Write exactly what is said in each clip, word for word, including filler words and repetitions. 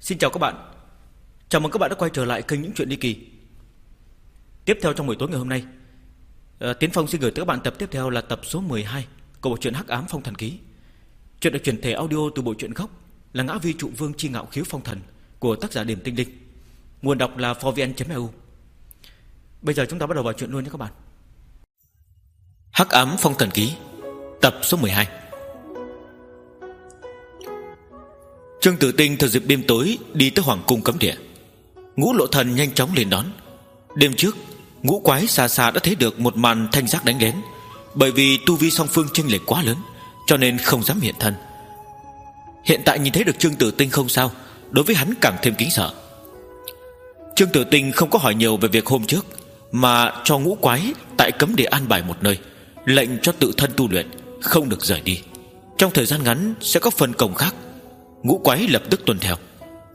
Xin chào các bạn. Chào mừng các bạn đã quay trở lại kênh Những Chuyện Ly Kỳ. Tiếp theo trong buổi tối ngày hôm nay, uh, Tiến Phong xin gửi tới các bạn tập tiếp theo là tập số mười hai của bộ truyện Hắc Ám Phong Thần Ký. Chuyện được chuyển thể audio từ bộ truyện gốc là Ngã Vi Trụ Vương Chi Ngạo Khiếu Phong Thần của tác giả Điềm Tinh Linh. Nguồn đọc là forvn chấm e u. Bây giờ chúng ta bắt đầu vào chuyện luôn nhé các bạn. Hắc Ám Phong Thần Ký, tập số mười hai. Trương Tử Tinh thừa dịp đêm tối đi tới Hoàng cung cấm địa. Ngũ Lộ Thần nhanh chóng lên đón. Đêm trước, Ngũ Quái xa xa đã thấy được một màn thanh giác đánh lén. Bởi vì tu vi song phương chênh lệch quá lớn, cho nên không dám hiện thân. Hiện tại nhìn thấy được Trương Tử Tinh không sao, đối với hắn càng thêm kính sợ. Trương Tử Tinh không có hỏi nhiều về việc hôm trước, mà cho Ngũ Quái tại cấm địa an bài một nơi, lệnh cho tự thân tu luyện, không được rời đi. Trong thời gian ngắn sẽ có phân công khác. Ngũ Quái lập tức tuân theo.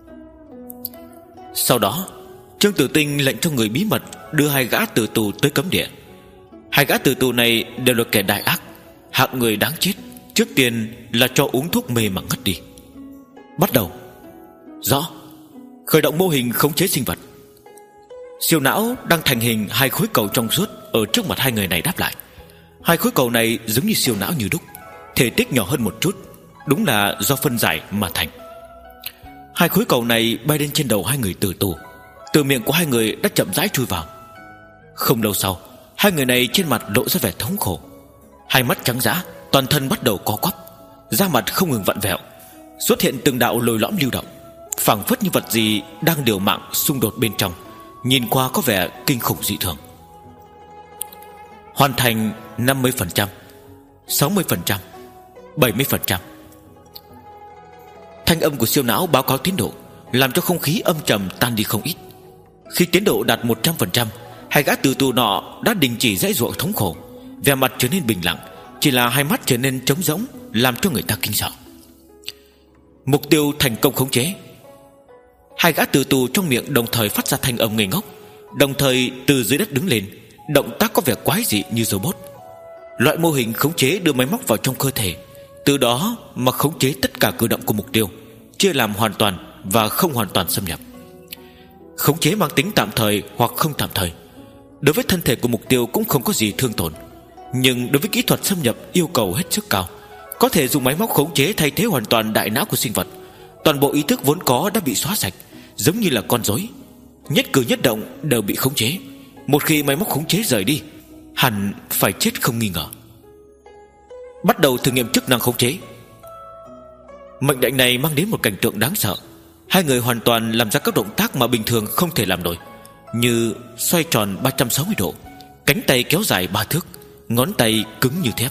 Sau đó Trương Tử Tinh lệnh cho người bí mật đưa hai gã tử tù tới cấm địa. Hai gã tử tù này đều là kẻ đại ác, hạng người đáng chết. Trước tiên là cho uống thuốc mê mà ngất đi. Bắt đầu. Rõ. Khởi động mô hình khống chế sinh vật. Siêu não đang thành hình hai khối cầu trong suốt ở trước mặt hai người này đáp lại. Hai khối cầu này giống như siêu não như đúc, thể tích nhỏ hơn một chút, đúng là do phân giải mà thành. Hai khối cầu này bay lên trên đầu hai người tử tù. Từ miệng của hai người đã chậm rãi chui vào. Không lâu sau, hai người này trên mặt lộ ra vẻ thống khổ. Hai mắt trắng dã, toàn thân bắt đầu co quắp, da mặt không ngừng vặn vẹo, xuất hiện từng đạo lồi lõm lưu động, phảng phất như vật gì đang liều mạng xung đột bên trong, nhìn qua có vẻ kinh khủng dị thường. Hoàn thành năm mươi phần trăm, sáu mươi phần trăm, bảy mươi phần trăm. Thanh âm của siêu não báo cáo tiến độ, làm cho không khí âm trầm tan đi không ít. Khi tiến độ đạt một trăm phần trăm, hai gã tử tù nọ đã đình chỉ dãy giụa thống khổ, vẻ mặt trở nên bình lặng, chỉ là hai mắt trở nên trống rỗng, làm cho người ta kinh sợ. Mục tiêu thành công khống chế. Hai gã tử tù trong miệng đồng thời phát ra thanh âm ngây ngốc, đồng thời từ dưới đất đứng lên, động tác có vẻ quái dị như robot. Loại mô hình khống chế đưa máy móc vào trong cơ thể, từ đó mà khống chế tất cả cử động của mục tiêu, chia làm hoàn toàn và không hoàn toàn xâm nhập. Khống chế mang tính tạm thời hoặc không tạm thời. Đối với thân thể của mục tiêu cũng không có gì thương tổn, nhưng đối với kỹ thuật xâm nhập yêu cầu hết sức cao, có thể dùng máy móc khống chế thay thế hoàn toàn đại não của sinh vật. Toàn bộ ý thức vốn có đã bị xóa sạch, giống như là con rối, nhất cử nhất động đều bị khống chế. Một khi máy móc khống chế rời đi, hẳn phải chết không nghi ngờ. Bắt đầu thử nghiệm chức năng khống chế. Mệnh lệnh này mang đến một cảnh tượng đáng sợ. Hai người hoàn toàn làm ra các động tác mà bình thường không thể làm nổi, như xoay tròn ba trăm sáu mươi độ, cánh tay kéo dài ba thước, ngón tay cứng như thép.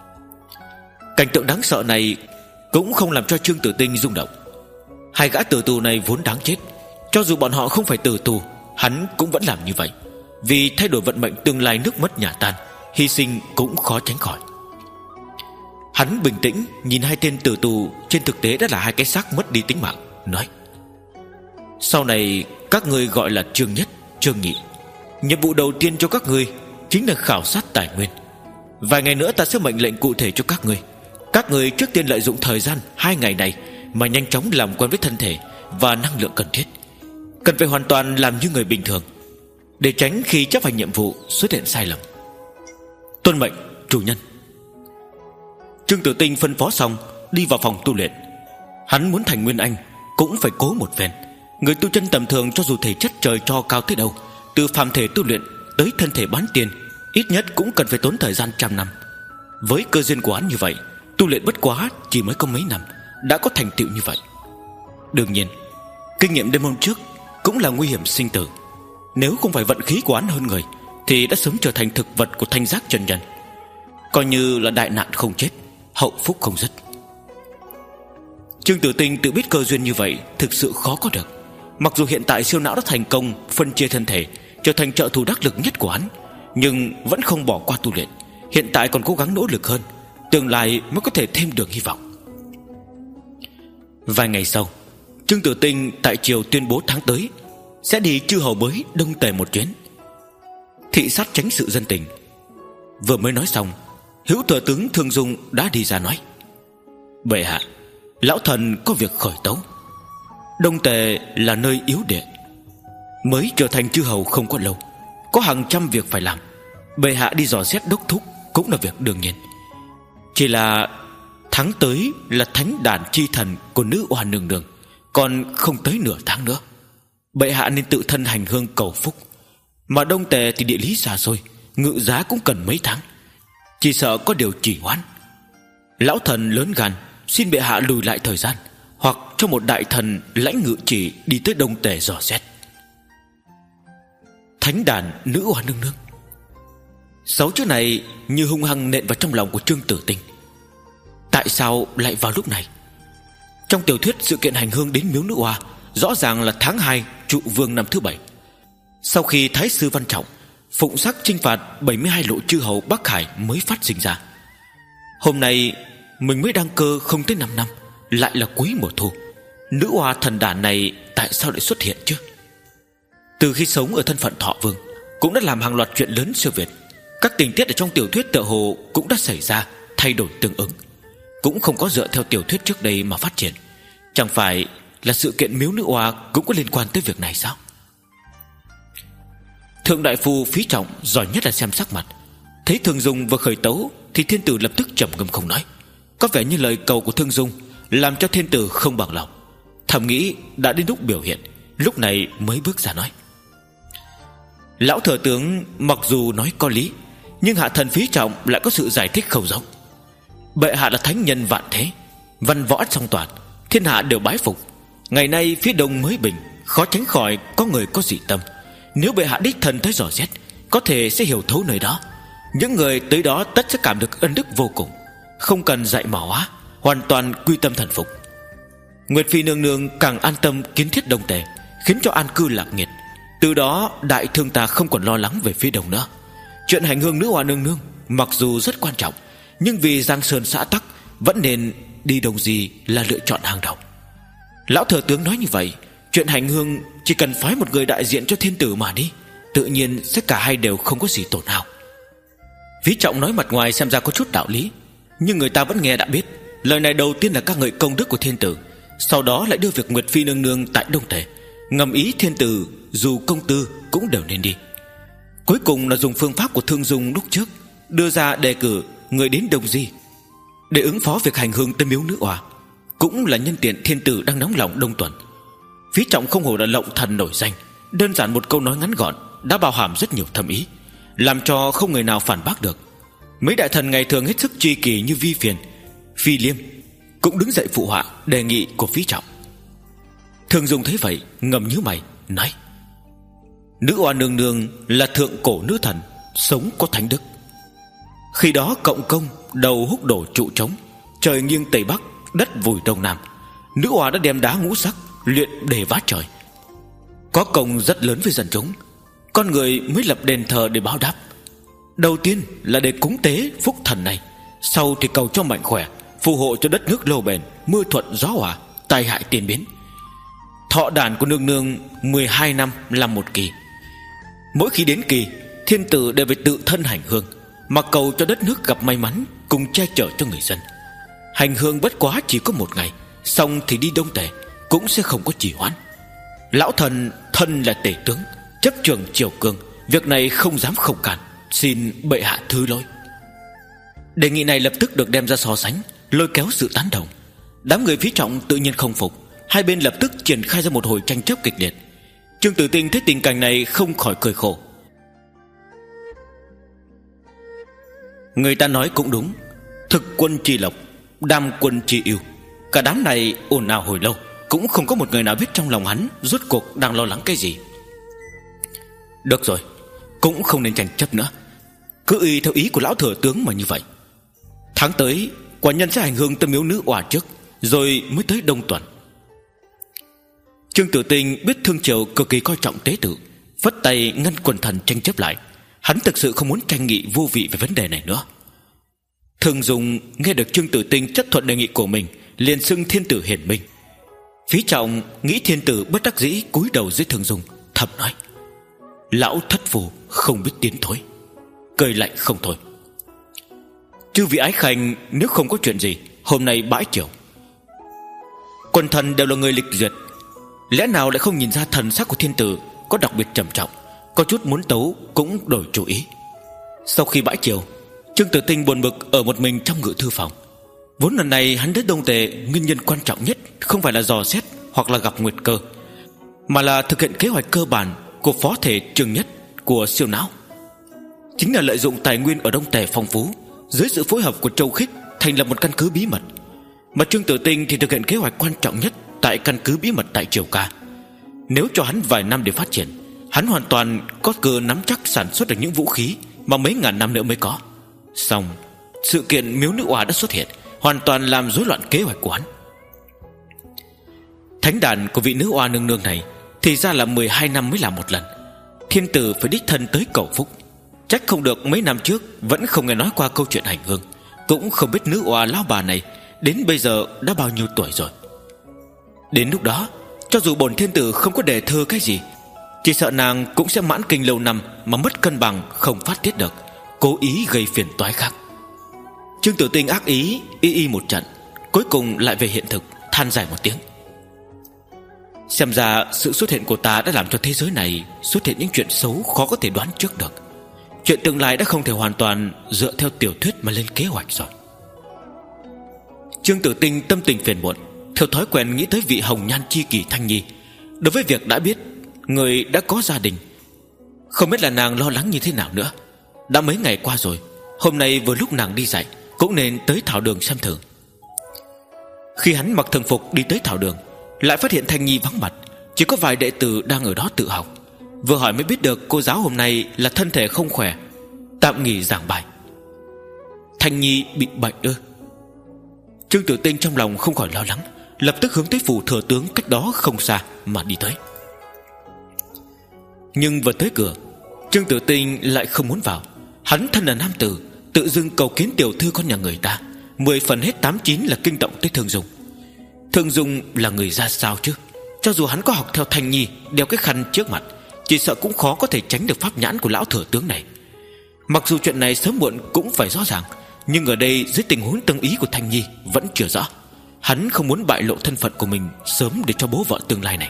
Cảnh tượng đáng sợ này cũng không làm cho Trương Tử Tinh rung động. Hai gã tử tù này vốn đáng chết, cho dù bọn họ không phải tử tù, hắn cũng vẫn làm như vậy, vì thay đổi vận mệnh tương lai nước mất nhà tan, hy sinh cũng khó tránh khỏi. Hắn bình tĩnh nhìn hai tên tử tù trên thực tế đã là hai cái xác mất đi tính mạng, nói: sau này các ngươi gọi là Trương Nhất, Trương Nhị. Nhiệm vụ đầu tiên cho các ngươi chính là khảo sát tài nguyên. Vài ngày nữa ta sẽ mệnh lệnh cụ thể cho các ngươi. Các ngươi trước tiên lợi dụng thời gian hai ngày này mà nhanh chóng làm quen với thân thể và năng lượng cần thiết. Cần phải hoàn toàn làm như người bình thường, để tránh khi chấp hành nhiệm vụ xuất hiện sai lầm. Tuân mệnh, chủ nhân. Trương Tử Tinh phân phó xong, đi vào phòng tu luyện. Hắn muốn thành Nguyên Anh cũng phải cố một phen. Người tu chân tầm thường cho dù thể chất trời cho cao tới đâu, từ phàm thể tu luyện tới thân thể bán tiên, ít nhất cũng cần phải tốn thời gian trăm năm. Với cơ duyên của hắn như vậy, tu luyện bất quá chỉ mới có mấy năm đã có thành tựu như vậy. Đương nhiên, kinh nghiệm đêm hôm trước cũng là nguy hiểm sinh tử. Nếu không phải vận khí của hắn hơn người, thì đã sớm trở thành thực vật của thanh giác chân nhân, coi như là đại nạn không chết, hậu phúc không dứt. Trương Tử Tinh tự biết cơ duyên như vậy thực sự khó có được. Mặc dù hiện tại siêu não đã thành công phân chia thân thể, trở thành trợ thủ đắc lực nhất của hắn, nhưng vẫn không bỏ qua tu luyện. Hiện tại còn cố gắng nỗ lực hơn, tương lai mới có thể thêm được hy vọng. Vài ngày sau, Trương Tử Tinh tại triều tuyên bố tháng tới sẽ đi chư hầu bới Đông Tề một chuyến, thị sát tránh sự dân tình. Vừa mới nói xong, Hữu thừa tướng Thương Dung đã đi ra nói: bệ hạ, lão thần có việc khởi tấu. Đông Tề là nơi yếu địa, mới trở thành chư hầu không có lâu, có hàng trăm việc phải làm. Bệ hạ đi dò xét đốc thúc cũng là việc đương nhiên. Chỉ là tháng tới là thánh đàn chi thần của nữ oa nương nương, còn không tới nửa tháng nữa. Bệ hạ nên tự thân hành hương cầu phúc. Mà Đông Tề thì địa lý xa xôi, ngự giá cũng cần mấy tháng, chỉ sợ có điều trì hoãn. Lão thần lớn gan, xin bệ hạ lùi lại thời gian, hoặc cho một đại thần lãnh ngự chỉ đi tới Đông Tề dò xét. Thánh đàn nữ oa nương nương, sáu chữ này như hung hăng nện vào trong lòng của Trương Tử Tinh. Tại sao lại vào lúc này? Trong tiểu thuyết sự kiện hành hương đến miếu nữ oa rõ ràng là tháng hai trụ vương năm thứ bảy, sau khi Thái sư Văn Trọng phụng sắc chinh phạt bảy mươi hai lộ chư hầu Bắc Hải mới phát sinh ra. Hôm nay mình mới đăng cơ không tới năm năm, lại là cuối mùa thu. Nữ oa thần đàn này tại sao lại xuất hiện chứ? Từ khi sống ở thân phận Thọ Vương, cũng đã làm hàng loạt chuyện lớn siêu việt. Các tình tiết ở trong tiểu thuyết tựa hồ cũng đã xảy ra thay đổi tương ứng, cũng không có dựa theo tiểu thuyết trước đây mà phát triển. Chẳng phải là sự kiện miếu nữ oa cũng có liên quan tới việc này sao? Thượng đại phu Phí Trọng giỏi nhất là xem sắc mặt. Thấy Thương Dung vừa khởi tấu thì thiên tử lập tức trầm ngâm không nói. Có vẻ như lời cầu của Thương Dung làm cho thiên tử không bằng lòng. Thầm nghĩ đã đến lúc biểu hiện, lúc này mới bước ra nói: Lão thừa tướng mặc dù nói có lý, nhưng hạ thần Phí Trọng lại có sự giải thích không giống. Bệ hạ là thánh nhân vạn thế, văn võ song toàn, thiên hạ đều bái phục. Ngày nay phía đông mới bình, khó tránh khỏi có người có dị tâm. Nếu bệ hạ đích thân tới dò xét, có thể sẽ hiểu thấu nơi đó. Những người tới đó tất sẽ cảm được ân đức vô cùng, không cần dạy mà hóa, hoàn toàn quy tâm thần phục. Nguyệt Phi nương nương càng an tâm kiến thiết Đông Tề, khiến cho an cư lạc nghiệt. Từ đó đại thương ta không còn lo lắng về phía đông nữa. Chuyện hành hương nữ oa nương nương mặc dù rất quan trọng, nhưng vì Giang Sơn xã tắc, vẫn nên đi đông gì là lựa chọn hàng đầu. Lão thừa tướng nói như vậy, chuyện hành hương chỉ cần phái một người đại diện cho thiên tử mà đi, tự nhiên sẽ cả hai đều không có gì tổn hao. Phí Trọng nói mặt ngoài xem ra có chút đạo lý, nhưng người ta vẫn nghe đã biết. Lời này đầu tiên là ca ngợi công đức của thiên tử, sau đó lại đưa việc Nguyệt Phi nương nương tại Đông Tề, ngầm ý thiên tử dù công tư cũng đều nên đi. Cuối cùng là dùng phương pháp của Thương Dung lúc trước, đưa ra đề cử người đến Đông Di để ứng phó việc hành hương tới miếu nữ oa, cũng là nhân tiện thiên tử đang nóng lòng Đông Tuần. Phí Trọng không hổ là lộng thần nổi danh, đơn giản một câu nói ngắn gọn đã bao hàm rất nhiều thâm ý, làm cho không người nào phản bác được. Mấy đại thần ngày thường hết sức tri kỷ như Vi Phiền, Phi Liêm cũng đứng dậy phụ họa đề nghị của Phí Trọng. Thương Dung thấy vậy ngầm nhíu mày nói: Nữ oa nương nương là thượng cổ nữ thần, sống có thánh đức. Khi đó cộng công đầu húc đổ trụ trống, trời nghiêng tây bắc, đất vùi đông nam, nữ oa đã đem đá ngũ sắc luyện để vá trời, có công rất lớn với dân chúng. Con người mới lập đền thờ để báo đáp. Đầu tiên là để cúng tế phúc thần này, sau thì cầu cho mạnh khỏe, phù hộ cho đất nước lâu bền, mưa thuận gió hòa, tai hại tiền biến. Thọ đàn của nương nương mười hai năm làm một kỳ. Mỗi khi đến kỳ, thiên tử đều phải tự thân hành hương, mà cầu cho đất nước gặp may mắn, cùng che chở cho người dân. Hành hương bất quá chỉ có một ngày, xong thì đi Đông Tề, cũng sẽ không có trì hoãn. Lão thần thân là tể tướng, chấp trường triều cương, việc này không dám không cản, xin bệ hạ thứ lỗi. Đề nghị này lập tức được đem ra so sánh, lôi kéo sự tán đồng. Đám người Phí Trọng tự nhiên không phục, hai bên lập tức triển khai ra một hồi tranh chấp kịch liệt. Trương Tử Tinh thấy tình cảnh này không khỏi cười khổ. Người ta nói cũng đúng, thực quân chi lộc, đam quân chi yêu. Cả đám này ồn ào hồi lâu, cũng không có một người nào biết trong lòng hắn rốt cuộc đang lo lắng cái gì. Được rồi, cũng không nên tranh chấp nữa, cứ y theo ý của lão thừa tướng mà như vậy. Tháng tới quả nhân sẽ hành hương tới miếu nữ oa trước, rồi mới tới Đông Tuần. Trương Tử Tinh biết Thương Triều cực kỳ coi trọng tế tự, phất tay ngăn quần thần tranh chấp lại. Hắn thực sự không muốn tranh nghị vô vị về vấn đề này nữa. Thương Dung nghe được Trương Tử Tinh chấp thuận đề nghị của mình, liền xưng thiên tử hiển minh. Phí Trọng nghĩ thiên tử bất đắc dĩ cúi đầu dưới Thương Dung, thầm nói: Lão thất phù không biết tiến thối, cười lạnh không thôi. Chư vị ái khanh nếu không có chuyện gì, hôm nay bãi triều. Quần thần đều là người lịch duyệt, Lẽ nào lại không nhìn ra thần sắc của thiên tử có đặc biệt trầm trọng, có chút muốn tấu cũng đổi chủ ý. Sau khi bãi chiều, Trương Tử Tinh buồn bực ở một mình trong ngự thư phòng. Vốn lần này hắn đến Đông Tề, nguyên nhân quan trọng nhất không phải là dò xét hoặc là gặp nguyệt cơ, mà là thực hiện kế hoạch cơ bản của phó thể trường nhất của siêu não. Chính là lợi dụng tài nguyên ở Đông Tề phong phú, dưới sự phối hợp của Châu Khích thành lập một căn cứ bí mật. Mà Trương Tử Tinh thì thực hiện kế hoạch quan trọng nhất tại căn cứ bí mật tại Triều Ca. Nếu cho hắn vài năm để phát triển, hắn hoàn toàn có cơ nắm chắc sản xuất được những vũ khí mà mấy ngàn năm nữa mới có. Xong, sự kiện miếu nữ oa đã xuất hiện, hoàn toàn làm rối loạn kế hoạch của hắn. Thánh đàn của vị nữ oa nương nương này thì ra là mười hai năm mới làm một lần. Thiên tử phải đích thân tới cầu phúc. Trách không được mấy năm trước vẫn không nghe nói qua câu chuyện hành hương, cũng không biết nữ oa lão bà này đến bây giờ đã bao nhiêu tuổi rồi. Đến lúc đó, cho dù bổn thiên tử không có đề thơ cái gì, chỉ sợ nàng cũng sẽ mãn kinh lâu năm mà mất cân bằng không phát tiết được, cố ý gây phiền toái khác. Trương Tử Tinh ác ý y y một trận, cuối cùng lại về hiện thực, than dài một tiếng. Xem ra sự xuất hiện của ta đã làm cho thế giới này xuất hiện những chuyện xấu khó có thể đoán trước được. Chuyện tương lai đã không thể hoàn toàn dựa theo tiểu thuyết mà lên kế hoạch rồi. Trương Tử Tinh tâm tình phiền muộn, theo thói quen nghĩ tới vị hồng nhan chi kỷ Thanh Nhi. Đối với việc đã biết người đã có gia đình, không biết là nàng lo lắng như thế nào nữa. Đã mấy ngày qua rồi, hôm nay vừa lúc nàng đi dạy, cũng nên tới thảo đường xem thử. Khi hắn mặc thường phục đi tới thảo đường, lại phát hiện Thanh Nhi vắng mặt, chỉ có vài đệ tử đang ở đó tự học. Vừa hỏi mới biết được cô giáo hôm nay là thân thể không khỏe, tạm nghỉ giảng bài. Thanh Nhi bị bệnh ư? Trương Tử Tinh trong lòng không khỏi lo lắng, lập tức hướng tới phủ thừa tướng cách đó không xa mà đi tới. Nhưng vừa tới cửa, Trương Tử Tinh lại không muốn vào. Hắn thân là nam tử, tự dưng cầu kiến tiểu thư con nhà người ta, mười phần hết tám chín là kinh động tới Thương Dung. Thương Dung là người ra sao chứ? Cho dù hắn có học theo Thanh Nhi, đeo cái khăn trước mặt, chỉ sợ cũng khó có thể tránh được pháp nhãn của lão thừa tướng này. Mặc dù chuyện này sớm muộn cũng phải rõ ràng, nhưng ở đây dưới tình huống tương ý của Thanh Nhi vẫn chưa rõ. Hắn không muốn bại lộ thân phận của mình sớm để cho bố vợ tương lai này.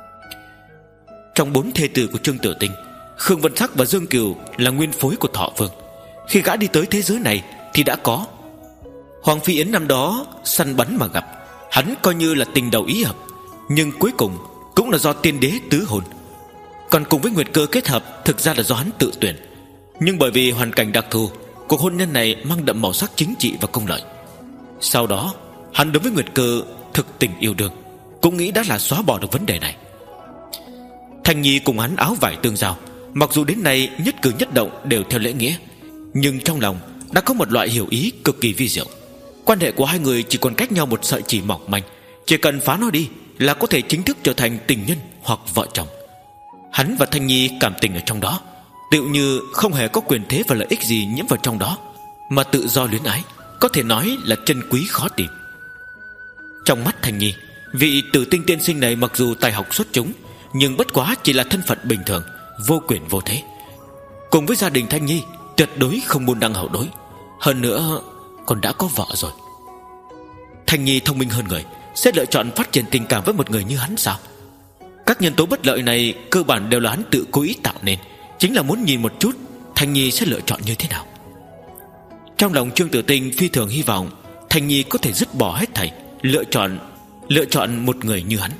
Trong bốn thê tử của Trương Tử Tinh, Khương Vân Sắc và Dương Cửu là nguyên phối của Thọ Vương. Khi gã đi tới thế giới này thì đã có. Hoàng Phi Yến năm đó săn bắn mà gặp, hắn coi như là tình đầu ý hợp, nhưng cuối cùng cũng là do tiên đế tứ hôn. Còn cùng với Nguyệt Cơ kết hợp thực ra là do hắn tự tuyển, nhưng bởi vì hoàn cảnh đặc thù, cuộc hôn nhân này mang đậm màu sắc chính trị và công lợi. Sau đó hắn đối với Nguyệt Cơ thực tình yêu đương, cũng nghĩ đã là xóa bỏ được vấn đề này. Thanh Nhi cùng hắn áo vải tương giao, mặc dù đến nay nhất cử nhất động đều theo lễ nghĩa, nhưng trong lòng đã có một loại hiểu ý cực kỳ vi diệu. Quan hệ của hai người chỉ còn cách nhau một sợi chỉ mỏng manh, chỉ cần phá nó đi là có thể chính thức trở thành tình nhân hoặc vợ chồng. Hắn và Thanh Nhi cảm tình ở trong đó, tựu như không hề có quyền thế và lợi ích gì nhiễm vào trong đó, mà tự do luyến ái, có thể nói là chân quý khó tìm. Trong mắt Thanh Nhi, vị Tử Tinh tiên sinh này mặc dù tài học xuất chúng, nhưng bất quá chỉ là thân phận bình thường, vô quyền vô thế. Cùng với gia đình Thanh Nhi tuyệt đối không môn đăng hậu đối, hơn nữa còn đã có vợ rồi. Thanh Nhi thông minh hơn người, sẽ lựa chọn phát triển tình cảm với một người như hắn sao? Các nhân tố bất lợi này cơ bản đều là hắn tự cố ý tạo nên, chính là muốn nhìn một chút Thanh Nhi sẽ lựa chọn như thế nào. Trong lòng Trương Tử Tinh phi thường hy vọng Thanh Nhi có thể dứt bỏ hết thảy, lựa chọn Lựa chọn một người như hắn.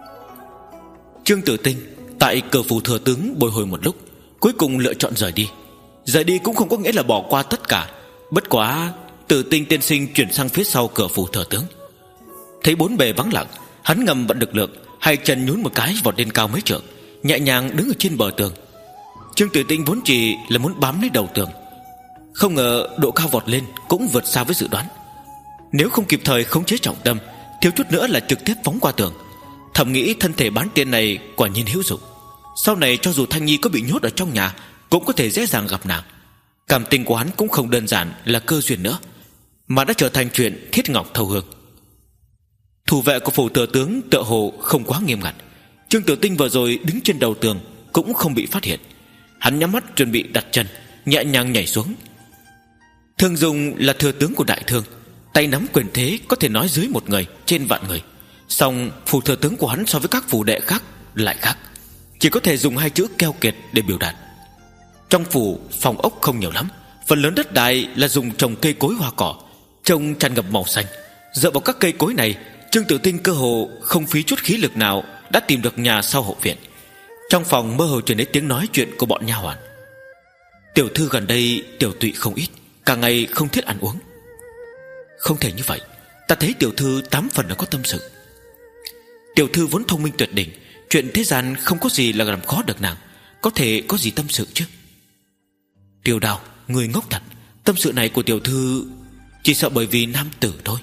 Trương Tử Tinh tại cửa phủ thừa tướng bồi hồi một lúc, cuối cùng lựa chọn rời đi. Rời đi cũng không có nghĩa là bỏ qua tất cả. Bất quá Tử Tinh tiên sinh chuyển sang phía sau cửa phủ thừa tướng. Thấy bốn bề vắng lặng, hắn ngầm vận lực lượng, hai chân nhún một cái vọt lên cao mấy trượng, nhẹ nhàng đứng ở trên bờ tường. Trương Tử Tinh vốn chỉ là muốn bám lấy đầu tường, không ngờ độ cao vọt lên cũng vượt xa với dự đoán. Nếu không kịp thời khống chế trọng tâm, thiếu chút nữa là trực tiếp phóng qua tường. Thầm nghĩ thân thể bán tiên này quả nhiên hữu dụng, sau này cho dù Thanh Nhi có bị nhốt ở trong nhà cũng có thể dễ dàng gặp nàng. Cảm tình của hắn cũng không đơn giản là cơ duyên nữa, mà đã trở thành chuyện thiết ngọc thâu hương. Thủ vệ của phủ thừa tướng tựa hồ không quá nghiêm ngặt. Trương Tử Tinh vừa rồi đứng trên đầu tường cũng không bị phát hiện. Hắn nhắm mắt chuẩn bị đặt chân, nhẹ nhàng nhảy xuống. Thương Dung là thừa tướng của Đại Thương, tay nắm quyền thế có thể nói dưới một người trên vạn người. Song phù thừa tướng của hắn so với các phù đệ khác lại khác, chỉ có thể dùng hai chữ keo kiệt để biểu đạt. Trong phủ phòng ốc không nhiều lắm, phần lớn đất đai là dùng trồng cây cối hoa cỏ, trông tràn ngập màu xanh. Dựa vào các cây cối này, Trương Tử Tinh cơ hồ không phí chút khí lực nào đã tìm được nhà sau hậu viện. Trong phòng mơ hồ truyền đến tiếng nói chuyện của bọn nha hoàn. Tiểu thư gần đây tiểu tụy không ít, cả ngày không thiết ăn uống. Không thể như vậy, ta thấy tiểu thư tám phần là có tâm sự. Tiểu thư vốn thông minh tuyệt đỉnh, chuyện thế gian không có gì là làm khó được nàng, có thể có gì tâm sự chứ? Tiêu Đào, người ngốc thật. Tâm sự này của tiểu thư chỉ sợ bởi vì nam tử thôi.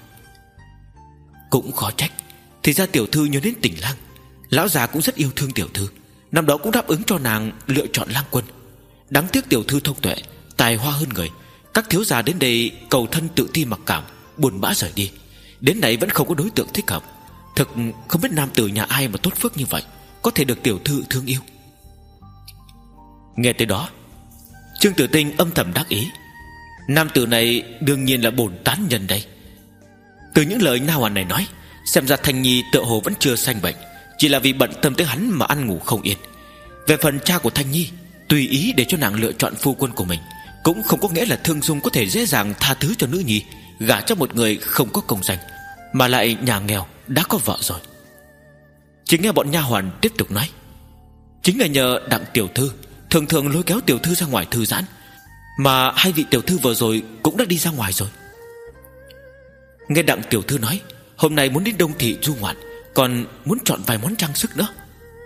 Cũng khó trách. Thì ra tiểu thư nhớ đến Tình Lang. Lão già cũng rất yêu thương tiểu thư, năm đó cũng đáp ứng cho nàng lựa chọn lang quân. Đáng tiếc tiểu thư thông tuệ, tài hoa hơn người. Các thiếu gia đến đây cầu thân tự ti mặc cảm, buồn bã rời đi. Đến nay vẫn không có đối tượng thích hợp. Thực không biết nam tử nhà ai mà tốt phước như vậy, có thể được tiểu thư thương yêu. Nghe tới đó, Trương Tử Tinh âm thầm đắc ý. Nam tử này đương nhiên là bổn tán nhân đây. Từ những lời nha hoàn này nói, xem ra Thanh Nhi tựa hồ vẫn chưa sanh bệnh, chỉ là vì bận tâm tới hắn mà ăn ngủ không yên. Về phần cha của Thanh Nhi, tùy ý để cho nàng lựa chọn phu quân của mình, cũng không có nghĩa là Thương Dung có thể dễ dàng tha thứ cho nữ nhi gả cho một người không có công danh, mà lại nhà nghèo đã có vợ rồi. Chỉ nghe bọn nha hoàn tiếp tục nói, chính là nhờ Đặng tiểu thư thường thường lôi kéo tiểu thư ra ngoài thư giãn, mà hai vị tiểu thư vừa rồi cũng đã đi ra ngoài rồi. Nghe Đặng tiểu thư nói hôm nay muốn đến Đông Thị du ngoạn, còn muốn chọn vài món trang sức nữa.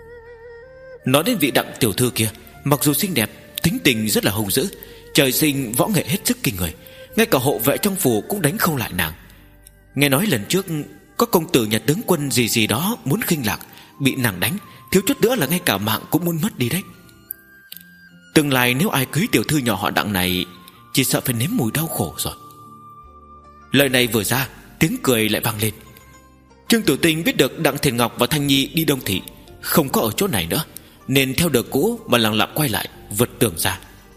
Nói đến vị Đặng tiểu thư kia, mặc dù xinh đẹp, tính tình rất là hung dữ, trời sinh võ nghệ hết sức kinh người, ngay cả hộ vệ trong phủ cũng đánh không lại nàng. Nghe nói lần trước có công tử nhà tướng quân gì gì đó muốn khinh lạc, bị nàng đánh, thiếu chút nữa là ngay cả mạng cũng muốn mất đi đấy. Tương lai nếu ai cưới tiểu thư nhỏ họ Đặng này, chỉ sợ phải nếm mùi đau khổ rồi. Lời này vừa ra, tiếng cười lại vang lên. Trương Tử Tinh biết được Đặng Thiền Ngọc và Thanh Nhi đi Đông Thị, không có ở chỗ này nữa, nên theo đường cũ mà lặng lặng quay lại, vượt tường ra.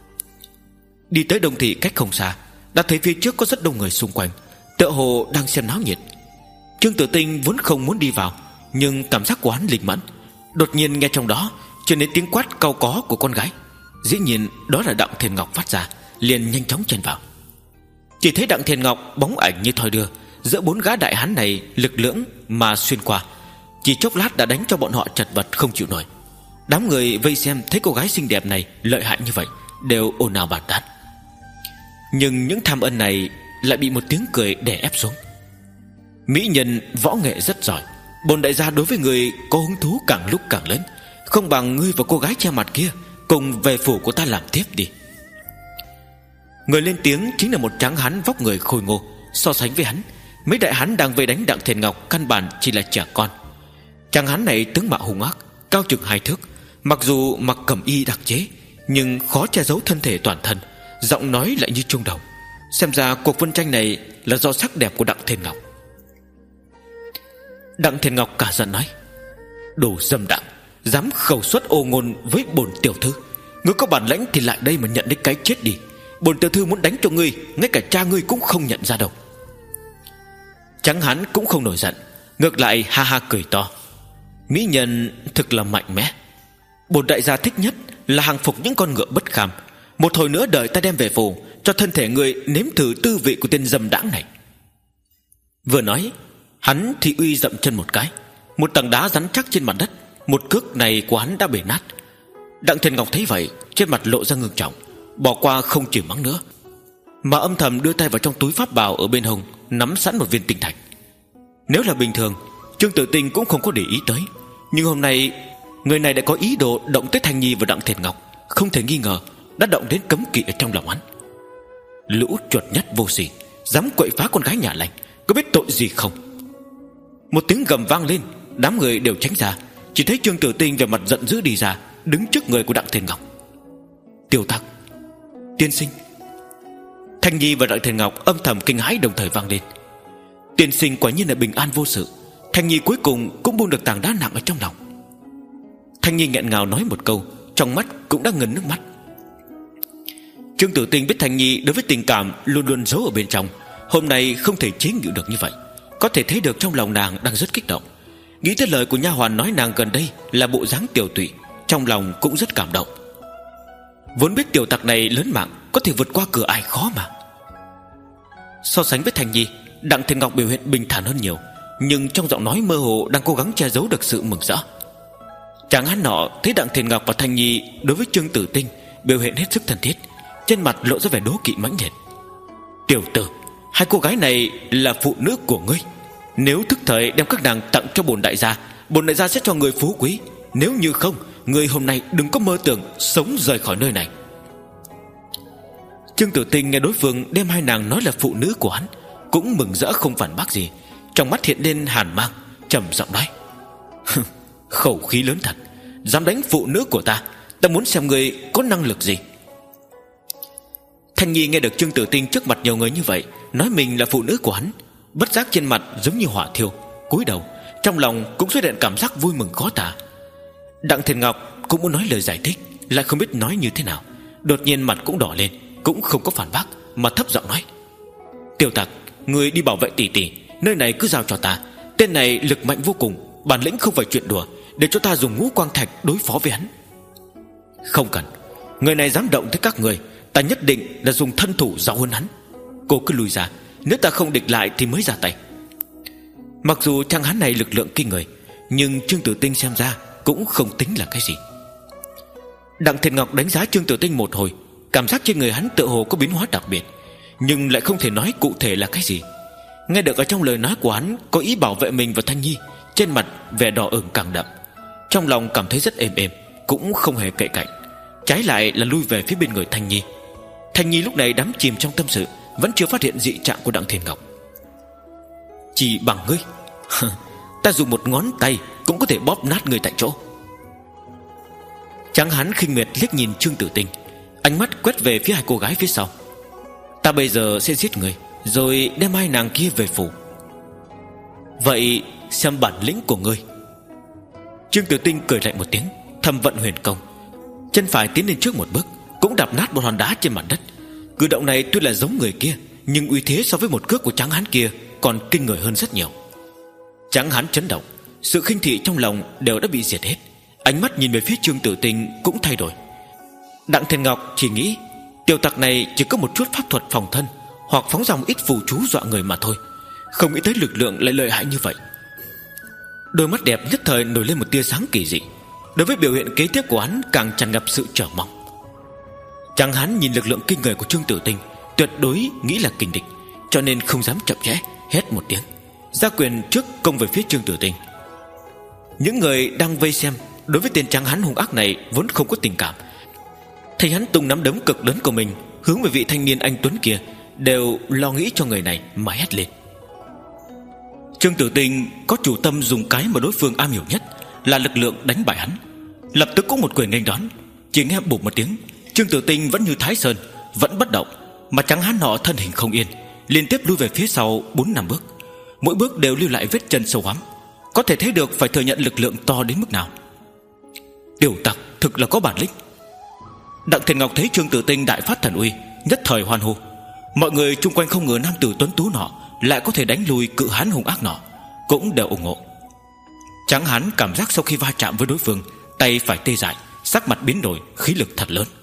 Đi tới Đông Thị cách không xa, đã thấy phía trước có rất đông người xung quanh, tựa hồ đang xem náo nhiệt. Trương Tử Tinh vốn không muốn đi vào, nhưng cảm giác của hắn linh mẫn, đột nhiên nghe trong đó truyền đến tiếng quát cau có của con gái. Dĩ nhiên đó là Đặng Thiền Ngọc phát ra, liền nhanh chóng chen vào. Chỉ thấy Đặng Thiền Ngọc bóng ảnh như thoi đưa giữa bốn gã đại hán này, lực lưỡng mà xuyên qua, chỉ chốc lát đã đánh cho bọn họ chật vật không chịu nổi. Đám người vây xem thấy cô gái xinh đẹp này lợi hại như vậy, đều ồn ào bàn tán. Nhưng những tham ân này lại bị một tiếng cười đè ép xuống. Mỹ nhân võ nghệ rất giỏi, bồn đại gia đối với người có hứng thú càng lúc càng lớn, không bằng ngươi và cô gái che mặt kia cùng về phủ của ta làm tiếp đi. Người lên tiếng chính là một tráng hán vóc người khôi ngô. So sánh với hắn, mấy đại hán đang vây đánh Đặng Thiền Ngọc căn bản chỉ là trẻ con. Tráng hán này tướng mạo hung ác, cao chừng hai thước, mặc dù mặc cẩm y đặc chế, nhưng khó che giấu thân thể toàn thân, giọng nói lại như trung đồng. Xem ra cuộc phân tranh này là do sắc đẹp của Đặng Thiền Ngọc. Đặng Thiền Ngọc cả giận nói, đồ dâm đảng, dám khẩu xuất ô ngôn với bổn tiểu thư, ngươi có bản lãnh thì lại đây mà nhận đến cái chết đi. Bổn tiểu thư muốn đánh cho ngươi, ngay cả cha ngươi cũng không nhận ra đâu. Tráng hán cũng không nổi giận, ngược lại ha ha cười to. Mỹ nhân thực là mạnh mẽ. Bổn đại gia thích nhất là hàng phục những con ngựa bất kham. Một hồi nữa đợi ta đem về phủ, cho thân thể ngươi nếm thử tư vị của tên dâm đãng này. Vừa nói, hắn thì uy dậm chân một cái, một tảng đá rắn chắc trên mặt đất. Một cước này của hắn đã bể nát. Đặng Thiền Ngọc thấy vậy, trên mặt lộ ra ngưng trọng, bỏ qua không chửi mắng nữa, mà âm thầm đưa tay vào trong túi pháp bào ở bên hông, nắm sẵn một viên tinh thạch. Nếu là bình thường, Trương Tử Tinh cũng không có để ý tới, nhưng hôm nay người này đã có ý đồ động tới Thanh Nhi và Đặng Thiền Ngọc, không thể nghi ngờ đã động đến cấm kỵ ở trong lòng hắn. Lũ chuột nhắt vô sỉ, dám quậy phá con gái nhà lành, có biết tội gì không? Một tiếng gầm vang lên, đám người đều tránh ra. Chỉ thấy Trương Tử Tinh về mặt giận dữ đi ra, đứng trước người của Đặng Thiền Ngọc. Tiểu Tặc, tiên sinh. Thanh Nhi và Đặng Thiền Ngọc âm thầm kinh hãi đồng thời vang lên. Tiên sinh quả nhiên là bình an vô sự. Thanh Nhi cuối cùng cũng buông được tảng đá nặng ở trong lòng. Thanh Nhi nghẹn ngào nói một câu, trong mắt cũng đã ngấn nước mắt. Trương Tử Tinh biết Thanh Nhi đối với tình cảm luôn luôn giấu ở bên trong, hôm nay không thể chế ngự được như vậy, có thể thấy được trong lòng nàng đang rất kích động. Nghĩ tới lời của nha hoàn nói nàng gần đây là bộ dáng tiểu tụy, trong lòng cũng rất cảm động. Vốn biết tiểu tặc này lớn mạng, có thể vượt qua cửa ải khó mà. So sánh với Thành Nhi, Đặng Thiên Ngọc biểu hiện bình thản hơn nhiều, nhưng trong giọng nói mơ hồ đang cố gắng che giấu được sự mừng rỡ. Chàng hắn nọ thấy Đặng Thiên Ngọc và Thành Nhi đối với Trương Tử Tinh biểu hiện hết sức thân thiết, trên mặt lộ ra vẻ đố kỵ mãnh liệt. Tiểu tử, hai cô gái này là phụ nữ của ngươi, nếu thức thời đem các nàng tặng cho bổn đại gia, bổn đại gia sẽ cho người phú quý. Nếu như không, người hôm nay đừng có mơ tưởng sống rời khỏi nơi này. Trương Tử Tinh nghe đối phương đem hai nàng nói là phụ nữ của hắn, cũng mừng rỡ không phản bác gì, trong mắt hiện lên hàn mang, trầm giọng nói: khẩu khí lớn thật, dám đánh phụ nữ của ta, ta muốn xem người có năng lực gì. Thanh Nhi nghe được Trương Tử Tinh trước mặt nhiều người như vậy nói mình là phụ nữ của hắn, bất giác trên mặt giống như hỏa thiêu, cúi đầu, trong lòng cũng xuất hiện cảm giác vui mừng khó tả. Đặng Thiên Ngọc cũng muốn nói lời giải thích, lại không biết nói như thế nào, đột nhiên mặt cũng đỏ lên, cũng không có phản bác, mà thấp giọng nói: tiểu tặc, người đi bảo vệ tỷ tỷ, nơi này cứ giao cho ta. Tên này lực mạnh vô cùng, bản lĩnh không phải chuyện đùa, để cho ta dùng ngũ quang thạch đối phó với hắn. Không cần, người này dám động tới các người, ta nhất định là dùng thân thủ giáo hơn hắn. Cô cứ lùi ra, nếu ta không địch lại thì mới ra tay. Mặc dù thằng hắn này lực lượng kinh người, nhưng Trương Tử Tinh xem ra cũng không tính là cái gì. Đặng Thiên Ngọc đánh giá Trương Tử Tinh một hồi, cảm giác trên người hắn tựa hồ có biến hóa đặc biệt, nhưng lại không thể nói cụ thể là cái gì. Nghe được ở trong lời nói của hắn có ý bảo vệ mình và Thanh Nhi, trên mặt vẻ đỏ ửng càng đậm, trong lòng cảm thấy rất êm êm, cũng không hề cậy cạnh, trái lại là lui về phía bên người Thanh Nhi. Thanh Nhi lúc này đắm chìm trong tâm sự, vẫn chưa phát hiện dị trạng của Đặng Thiên Ngọc. Chỉ bằng ngươi, ta dùng một ngón tay cũng có thể bóp nát ngươi tại chỗ. Tráng hán khinh miệt liếc nhìn Trương Tử Tinh, ánh mắt quét về phía hai cô gái phía sau. Ta bây giờ sẽ giết ngươi, rồi đem hai nàng kia về phủ. Vậy xem bản lĩnh của ngươi. Trương Tử Tinh cười lạnh một tiếng, thầm vận huyền công, chân phải tiến lên trước một bước, cũng đạp nát một hòn đá trên mặt đất. Cử động này tuy là giống người kia, nhưng uy thế so với một cước của tráng hán kia còn kinh người hơn rất nhiều. Tráng hán chấn động, sự khinh thị trong lòng đều đã bị diệt hết, ánh mắt nhìn về phía Trương Tử Tinh cũng thay đổi. Đặng Thiên Ngọc chỉ nghĩ tiểu tặc này chỉ có một chút pháp thuật phòng thân, hoặc phóng dòng ít phù chú dọa người mà thôi, không nghĩ tới lực lượng lại lợi hại như vậy. Đôi mắt đẹp nhất thời nổi lên một tia sáng kỳ dị, đối với biểu hiện kế tiếp của hắn càng tràn ngập sự chờ mong. Tráng hán nhìn lực lượng kinh người của Trương Tử Tinh, tuyệt đối nghĩ là kình địch, cho nên không dám chậm trễ, hét một tiếng, ra quyền trước công về phía Trương Tử Tinh. Những người đang vây xem đối với tên tráng hán hung ác này vốn không có tình cảm, thấy hắn tung nắm đấm cực lớn của mình hướng về vị thanh niên anh tuấn kia, đều lo nghĩ cho người này mà hét lên. Trương Tử Tinh có chủ tâm dùng cái mà đối phương am hiểu nhất là lực lượng đánh bại hắn, lập tức có một quyền nghênh đón. Chỉ nghe bụp một tiếng, Trương Tử Tinh vẫn như Thái Sơn, vẫn bất động, mà trắng hán nọ thân hình không yên, liên tiếp lui về phía sau bốn năm bước, mỗi bước đều lưu lại vết chân sâu hoắm, có thể thấy được phải thừa nhận lực lượng to đến mức nào. Tiểu tặc thực là có bản lĩnh. Đặng Thiên Ngọc thấy Trương Tử Tinh đại phát thần uy, nhất thời hoan hô. Mọi người chung quanh không ngờ nam tử tuấn tú nọ lại có thể đánh lùi cự hán hung ác nọ, cũng đều ủng hộ. Tráng hán cảm giác sau khi va chạm với đối phương, tay phải tê dại, sắc mặt biến đổi, khí lực thật lớn.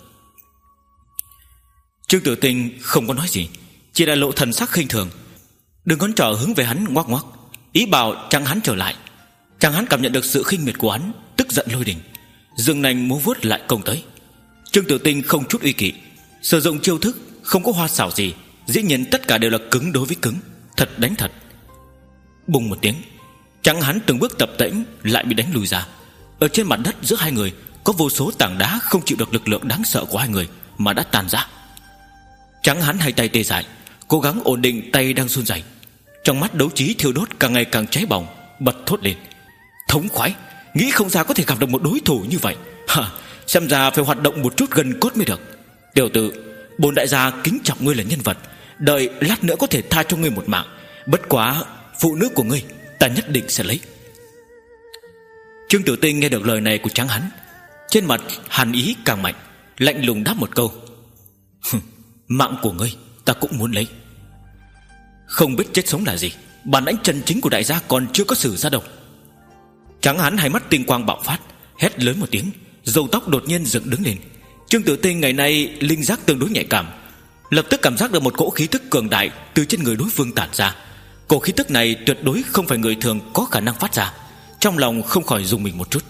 Trương Tử Tinh không có nói gì, chỉ là lộ thần sắc khinh thường, đừng ngón trỏ hướng về hắn ngoắc ngoắc, ý bảo tráng hán trở lại. Tráng hán cảm nhận được sự khinh miệt của hắn, tức giận lôi đình, dương nanh múa vuốt lại công tới. Trương Tử Tinh không chút uy kỵ, sử dụng chiêu thức không có hoa xảo gì, dĩ nhiên tất cả đều là cứng đối với cứng, thật đánh thật. Bùng một tiếng, tráng hán từng bước tập tễnh lại bị đánh lùi ra. Ở trên mặt đất giữa hai người có vô số tảng đá không chịu được lực lượng đáng sợ của hai người mà đã tan ra. Tráng hán hai tay tê dại, cố gắng ổn định tay đang run rẩy, trong mắt đấu trí thiêu đốt càng ngày càng cháy bỏng, bật thốt lên: thống khoái, nghĩ không ra có thể gặp được một đối thủ như vậy. Hả, xem ra phải hoạt động một chút gân cốt mới được. Tiểu tử, bổn đại gia kính trọng ngươi là nhân vật, đợi lát nữa có thể tha cho ngươi một mạng, bất quá phụ nữ của ngươi ta nhất định sẽ lấy. Trương Tử Tinh nghe được lời này của tráng hắn, trên mặt hàn ý càng mạnh, lạnh lùng đáp một câu: mạng của ngươi ta cũng muốn lấy. Không biết chết sống là gì, bản lãnh chân chính của đại gia còn chưa có sử ra đâu. Tráng hán hai mắt tinh quang bạo phát, hét lớn một tiếng, râu tóc đột nhiên dựng đứng lên. Trương Tử Tinh ngày nay linh giác tương đối nhạy cảm, lập tức cảm giác được một cỗ khí tức cường đại từ trên người đối phương tản ra. Cỗ khí tức này tuyệt đối không phải người thường có khả năng phát ra. Trong lòng không khỏi rùng mình một chút.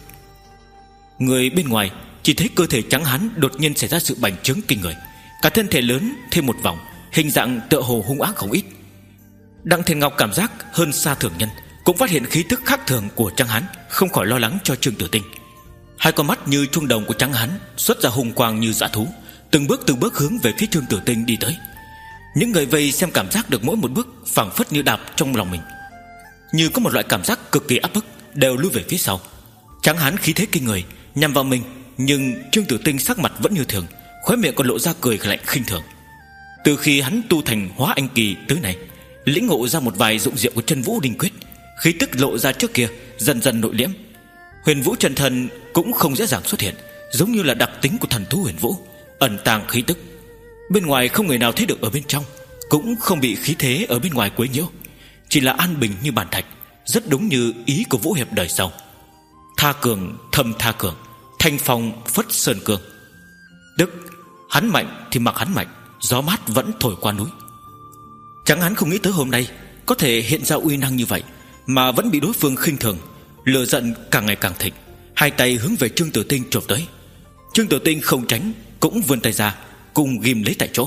Người bên ngoài chỉ thấy cơ thể trắng hán đột nhiên xảy ra sự bành trướng kinh người, cả thân thể lớn thêm một vòng, hình dạng tựa hồ hung ác không ít. Đặng Thiên Ngọc cảm giác hơn xa thường nhân, cũng phát hiện khí tức khác thường của trắng hán, không khỏi lo lắng cho Trương Tử Tinh. Hai con mắt như chuông đồng của trắng hán xuất ra hùng quang như dã thú, từng bước từng bước hướng về phía Trương Tử Tinh đi tới. Những người vây xem cảm giác được mỗi một bước phảng phất như đạp trong lòng mình, như có một loại cảm giác cực kỳ áp bức, đều lui về phía sau. Tráng hán khí thế kinh người nhằm vào mình, nhưng Trương Tử Tinh sắc mặt vẫn như thường, khóe miệng còn lộ ra cười lạnh khinh thường. Từ khi hắn tu thành hóa anh kỳ tới nay, lĩnh ngộ ra một vài dụng diệu của chân vũ linh quyết, khí tức lộ ra trước kia dần dần nội liễm. Huyền vũ chân thần cũng không dễ dàng xuất hiện, giống như là đặc tính của thần thú huyền vũ, ẩn tàng khí tức. Bên ngoài không người nào thấy được ở bên trong, cũng không bị khí thế ở bên ngoài quấy nhiễu, chỉ là an bình như bàn thạch, rất đúng như ý của Vũ Hiệp đời sau. Tha cường thâm tha cường, thanh phong phất sơn cường. Tức hắn mạnh thì mặc hắn mạnh, gió mát vẫn thổi qua núi. Chẳng hắn không nghĩ tới hôm nay có thể hiện ra uy năng như vậy, mà vẫn bị đối phương khinh thường. Lửa giận càng ngày càng thịnh, hai tay hướng về Trương Tử Tinh chộp tới. Trương Tử Tinh không tránh, cũng vươn tay ra, cùng ghim lấy tại chỗ.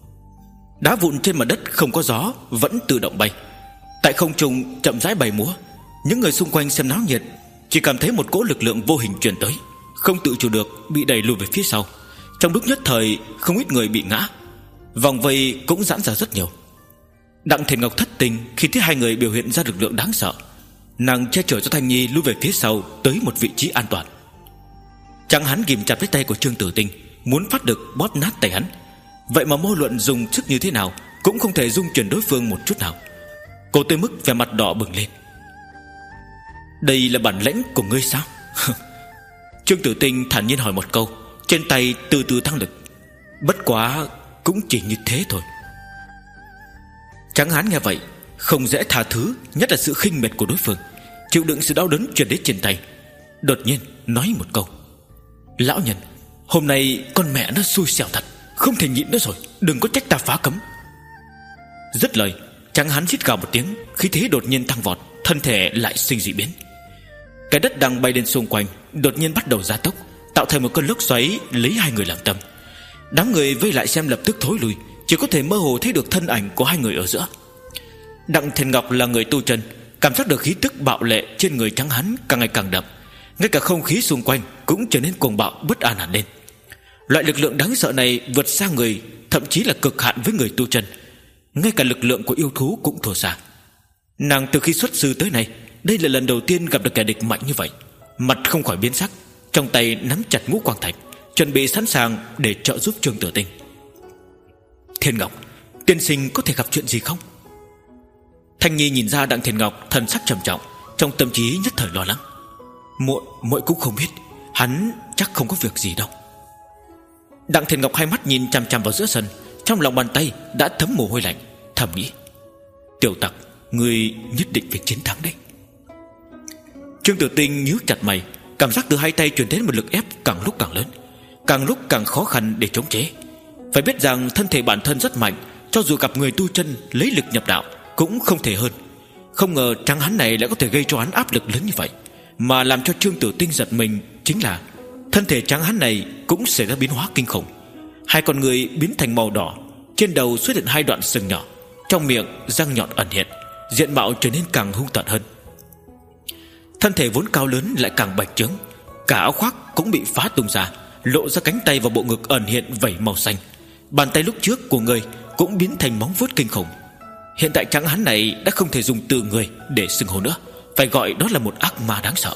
Đá vụn trên mặt đất không có gió vẫn tự động bay, tại không trung chậm rãi bay múa. Những người xung quanh xem náo nhiệt chỉ cảm thấy một cỗ lực lượng vô hình truyền tới, không tự chủ được bị đẩy lùi về phía sau. Trong lúc nhất thời không ít người bị ngã, vòng vây cũng giãn ra rất nhiều. Đặng Thiền Ngọc thất tình khi thấy hai người biểu hiện ra lực lượng đáng sợ, nàng che chở cho Thanh Nhi lui về phía sau tới một vị trí an toàn. Tráng hán ghim chặt lấy tay của Trương Tử Tinh, muốn phát lực bóp nát tay hắn, vậy mà vô luận dùng sức như thế nào cũng không thể dung chuyển đối phương một chút nào. Cô tới mức vẻ mặt đỏ bừng lên. Đây là bản lĩnh của ngươi sao? Trương Tử Tinh thản nhiên hỏi một câu, trên tay từ từ tăng lực. Bất quá cũng chỉ như thế thôi. Tráng hán nghe vậy không dễ tha thứ, nhất là sự khinh miệt của đối phương, chịu đựng sự đau đớn truyền đến trên tay, đột nhiên nói một câu: lão nhân, hôm nay con mẹ nó xui xẻo thật, không thể nhịn nữa rồi, đừng có trách ta phá cấm. Dứt lời, tráng hán rít gào một tiếng, khí thế đột nhiên tăng vọt, thân thể lại sinh dị biến. Cái đất đang bay lên xung quanh đột nhiên bắt đầu gia tốc, tạo thành một cơn lốc xoáy lấy hai người làm tâm. Đám người vây lại xem lập tức thối lui, chỉ có thể mơ hồ thấy được thân ảnh của hai người ở giữa. Đặng Thiền Ngọc là người tu chân, cảm giác được khí tức bạo lệ trên người tráng hán càng ngày càng đậm, ngay cả không khí xung quanh cũng trở nên cuồng bạo bất an hẳn lên. Loại lực lượng đáng sợ này vượt xa người, thậm chí là cực hạn với người tu chân, ngay cả lực lượng của yêu thú cũng thua xa. Nàng từ khi xuất sư tới nay, đây là lần đầu tiên gặp được kẻ địch mạnh như vậy, mặt không khỏi biến sắc, trong tay nắm chặt ngũ quang thạch, chuẩn bị sẵn sàng để trợ giúp Trương Tử Tinh. Thiên Ngọc, tiên sinh có thể gặp chuyện gì không? Thanh Nhi nhìn ra Đặng Thiền Ngọc thần sắc trầm trọng, trong tâm trí nhất thời lo lắng. Muội muội cũng không biết, hắn chắc không có việc gì đâu. Đặng Thiền Ngọc hai mắt nhìn chằm chằm vào giữa sân, trong lòng bàn tay đã thấm mồ hôi lạnh, thầm nghĩ: tiểu tặc, ngươi nhất định phải chiến thắng đấy. Trương Tử Tinh nhíu chặt mày, cảm giác từ hai tay truyền đến một lực ép càng lúc càng lớn, càng lúc càng khó khăn để chống chế. Phải biết rằng thân thể bản thân rất mạnh, cho dù gặp người tu chân lấy lực nhập đạo cũng không thể hơn. Không ngờ tráng hán này lại có thể gây cho hắn áp lực lớn như vậy. Mà làm cho Trương Tử Tinh giật mình chính là thân thể tráng hán này cũng xảy ra biến hóa kinh khủng. Hai con người biến thành màu đỏ, trên đầu xuất hiện hai đoạn sừng nhỏ, trong miệng răng nhọn ẩn hiện, diện mạo trở nên càng hung tợn hơn. Thân thể vốn cao lớn lại càng bành trướng, cả áo khoác cũng bị phá tung ra, lộ ra cánh tay và bộ ngực ẩn hiện vảy màu xanh. Bàn tay lúc trước của người cũng biến thành móng vuốt kinh khủng. Hiện tại tráng hán này đã không thể dùng từ người để xưng hô nữa, phải gọi đó là một ác ma đáng sợ.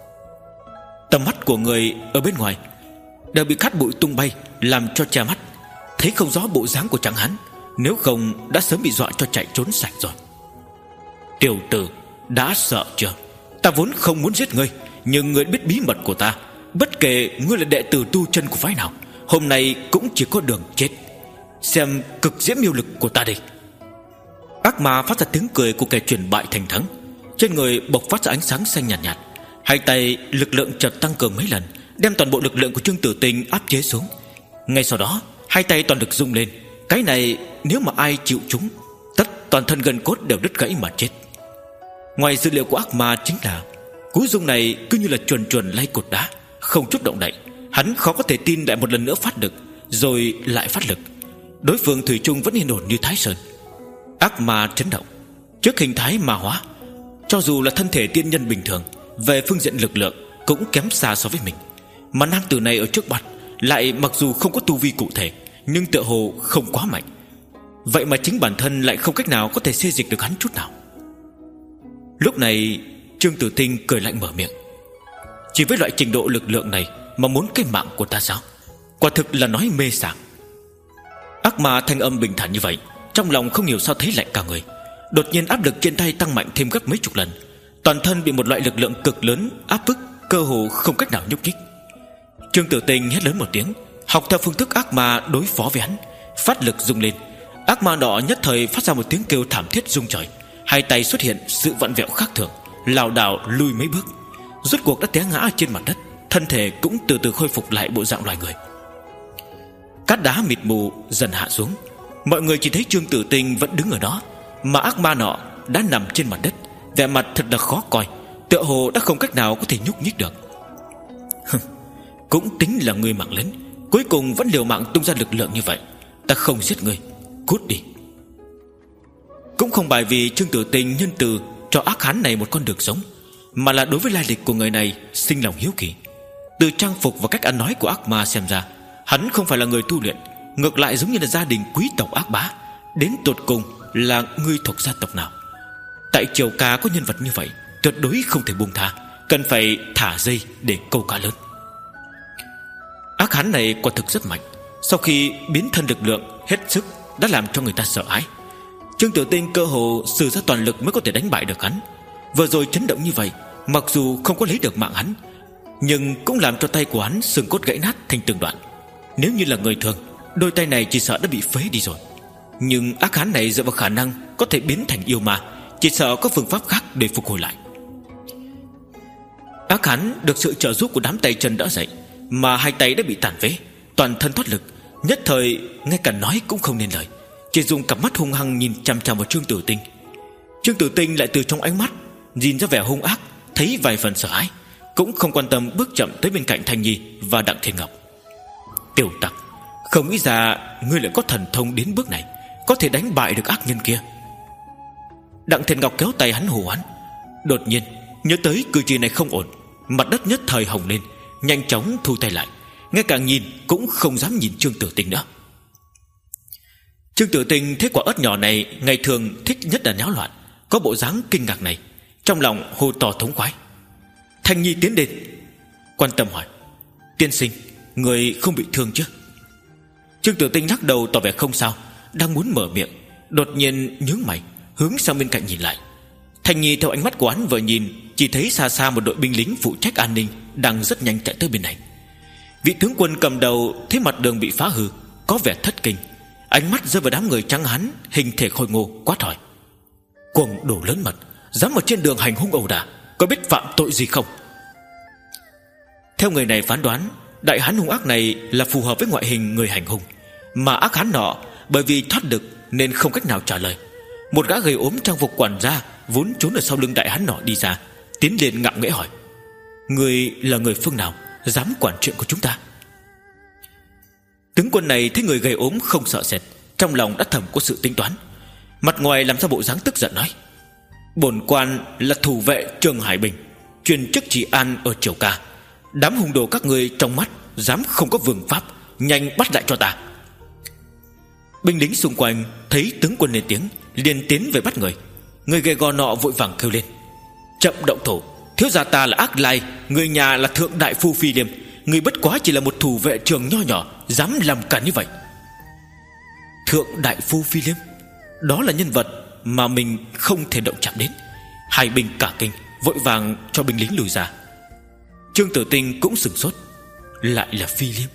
Tầm mắt của người ở bên ngoài đều bị cát bụi tung bay, làm cho che mắt, thấy không rõ bộ dáng của tráng hán, nếu không đã sớm bị dọa cho chạy trốn sạch rồi. Tiểu tử, đã sợ chưa? Ta vốn không muốn giết ngươi, nhưng ngươi biết bí mật của ta, bất kể ngươi là đệ tử tu chân của phái nào, hôm nay cũng chỉ có đường chết. Xem cực diễm miêu lực của ta đi. Ác ma phát ra tiếng cười của kẻ chuyển bại thành thắng, trên người bộc phát ra ánh sáng xanh nhạt nhạt, Hai tay lực lượng chợt tăng cường mấy lần, đem toàn bộ lực lượng của Trương Tử Tinh áp chế xuống. Ngay sau đó hai tay toàn lực rung lên. Cái này nếu mà ai chịu chúng, tất toàn thân gân cốt đều đứt gãy mà chết. Ngoài dữ liệu của ác ma chính là cú rung này cứ như là chuồn chuồn lay cột đá, không chút động đậy. Hắn khó có thể tin lại một lần nữa phát lực, rồi lại phát lực. Đối phương thủy chung vẫn yên ổn như Thái Sơn. Ác ma chấn động trước hình thái ma hóa. Cho dù là thân thể tiên nhân bình thường, về phương diện lực lượng cũng kém xa so với mình. Mà nam tử này ở trước mặt lại mặc dù không có tu vi cụ thể, nhưng tựa hồ không quá mạnh. Vậy mà chính bản thân lại không cách nào có thể xê dịch được hắn chút nào. Lúc này Trương Tử Tinh cười lạnh mở miệng: chỉ với loại trình độ lực lượng này mà muốn cái mạng của ta sao? Quả thực là nói mê sảng. Ác ma thanh âm bình thản như vậy, trong lòng không hiểu sao thấy lạnh cả người. Đột nhiên áp lực trên tay tăng mạnh thêm gấp mấy chục lần. Toàn thân bị một loại lực lượng cực lớn áp bức, cơ hồ không cách nào nhúc nhích. Trương Tử Tinh hét lớn một tiếng, học theo phương thức ác ma đối phó với hắn, phát lực rung lên. Ác ma nọ nhất thời phát ra một tiếng kêu thảm thiết rung trời. Hai tay xuất hiện sự vặn vẹo khác thường, lảo đảo lùi mấy bước, rốt cuộc đã té ngã trên mặt đất. Thân thể cũng từ từ khôi phục lại bộ dạng loài người. Cát đá mịt mù dần hạ xuống. Mọi người chỉ thấy Trương Tử Tinh vẫn đứng ở đó, mà ác ma nọ đã nằm trên mặt đất, vẻ mặt thật là khó coi, tựa hồ đã không cách nào có thể nhúc nhích được. Cũng tính là ngươi mạng lớn, cuối cùng vẫn liều mạng tung ra lực lượng như vậy. Ta không giết ngươi, cút đi. Cũng không bởi vì Trương Tử Tinh nhân từ cho ác hán này một con đường sống, mà là đối với lai lịch của người này sinh lòng hiếu kỳ. Từ trang phục và cách ăn nói của ác ma xem ra, hắn không phải là người tu luyện, ngược lại giống như là gia đình quý tộc ác bá. Đến tột cùng là ngươi thuộc gia tộc nào? Tại Triều Ca có nhân vật như vậy, tuyệt đối không thể buông tha, cần phải thả dây để câu cá lớn. Ác hán này quả thực rất mạnh, sau khi biến thân lực lượng hết sức đã làm cho người ta sợ hãi. Trương Tử Tinh cơ hồ sử ra toàn lực mới có thể đánh bại được hắn. Vừa rồi chấn động như vậy, mặc dù không có lấy được mạng hắn, nhưng cũng làm cho tay của hắn xương cốt gãy nát thành từng đoạn. Nếu như là người thường, đôi tay này chỉ sợ đã bị phế đi rồi. Nhưng ác hán này dựa vào khả năng có thể biến thành yêu ma, chỉ sợ có phương pháp khác để phục hồi lại. Ác hán được sự trợ giúp của đám tay chân đỡ dậy, mà hai tay đã bị tàn phế, toàn thân thoát lực, nhất thời ngay cả nói cũng không nên lời, chỉ dùng cặp mắt hung hăng nhìn chằm chằm vào Trương Tử Tinh. Trương Tử Tinh lại từ trong ánh mắt nhìn ra vẻ hung ác, thấy vài phần sợ hãi, cũng không quan tâm bước chậm tới bên cạnh Thanh Nhi và Đặng Thiên Ngọc. Tiểu tặc, không nghĩ ra ngươi lại có thần thông đến bước này, có thể đánh bại được ác nhân kia. Đặng Thiên Ngọc kéo tay hắn hù hắn. Đột nhiên nhớ tới cử chỉ này không ổn, mặt đất nhất thời hồng lên, nhanh chóng thu tay lại, ngay cả nhìn cũng không dám nhìn Trương Tử Tinh nữa. Trương Tử Tinh thấy quả ớt nhỏ này ngày thường thích nhất là náo loạn, có bộ dáng kinh ngạc này, trong lòng hô to thống khoái. Thanh Nhi tiến đến, quan tâm hỏi: tiên sinh, người không bị thương chứ? Trương Tử Tinh lắc đầu tỏ vẻ không sao, đang muốn mở miệng, đột nhiên nhướng mày hướng sang bên cạnh nhìn lại. Thanh Nhi theo ánh mắt của hắn vừa nhìn, chỉ thấy xa xa một đội binh lính phụ trách an ninh đang rất nhanh chạy tới bên này. Vị tướng quân cầm đầu thấy mặt đường bị phá hư, có vẻ thất kinh, ánh mắt rơi vào đám người trắng hán hình thể khôi ngô, quát hỏi: cuồng đồ lớn mật, dám ở trên đường hành hung ẩu đả, có biết phạm tội gì không? Theo người này phán đoán, đại hán hung ác này là phù hợp với ngoại hình người hành hung, mà ác hán nọ bởi vì thoát được nên không cách nào trả lời. Một gã gầy ốm trang phục quản gia vốn trốn ở sau lưng đại hán nọ đi ra, tiến lên ngạo nghễ hỏi: người là người phương nào, dám quản chuyện của chúng ta? Tướng quân này thấy người gầy ốm không sợ sệt, trong lòng đã thầm có sự tính toán, mặt ngoài làm ra bộ dáng tức giận nói: bổn quan là thủ vệ Trường Hải Bình, chuyên chức trị an ở Triều Ca. Đám hung đồ các ngươi trong mắt dám không có vương pháp, nhanh bắt lại cho ta. Binh lính xung quanh thấy tướng quân lên tiếng, liền tiến về bắt người. Người gầy gò nọ vội vàng kêu lên: chậm động thủ, thiếu gia ta là Ác Lai, người nhà là thượng đại phu Phi Liêm, người bất quá chỉ là một thủ vệ trường nho nhỏ, dám làm cản như vậy. Thượng đại phu Phi Liêm, đó là nhân vật mà mình không thể động chạm đến. Hai binh cả kinh, vội vàng cho binh lính lùi ra. Trương Tử Tinh cũng sửng sốt, lại là Phi Liêm.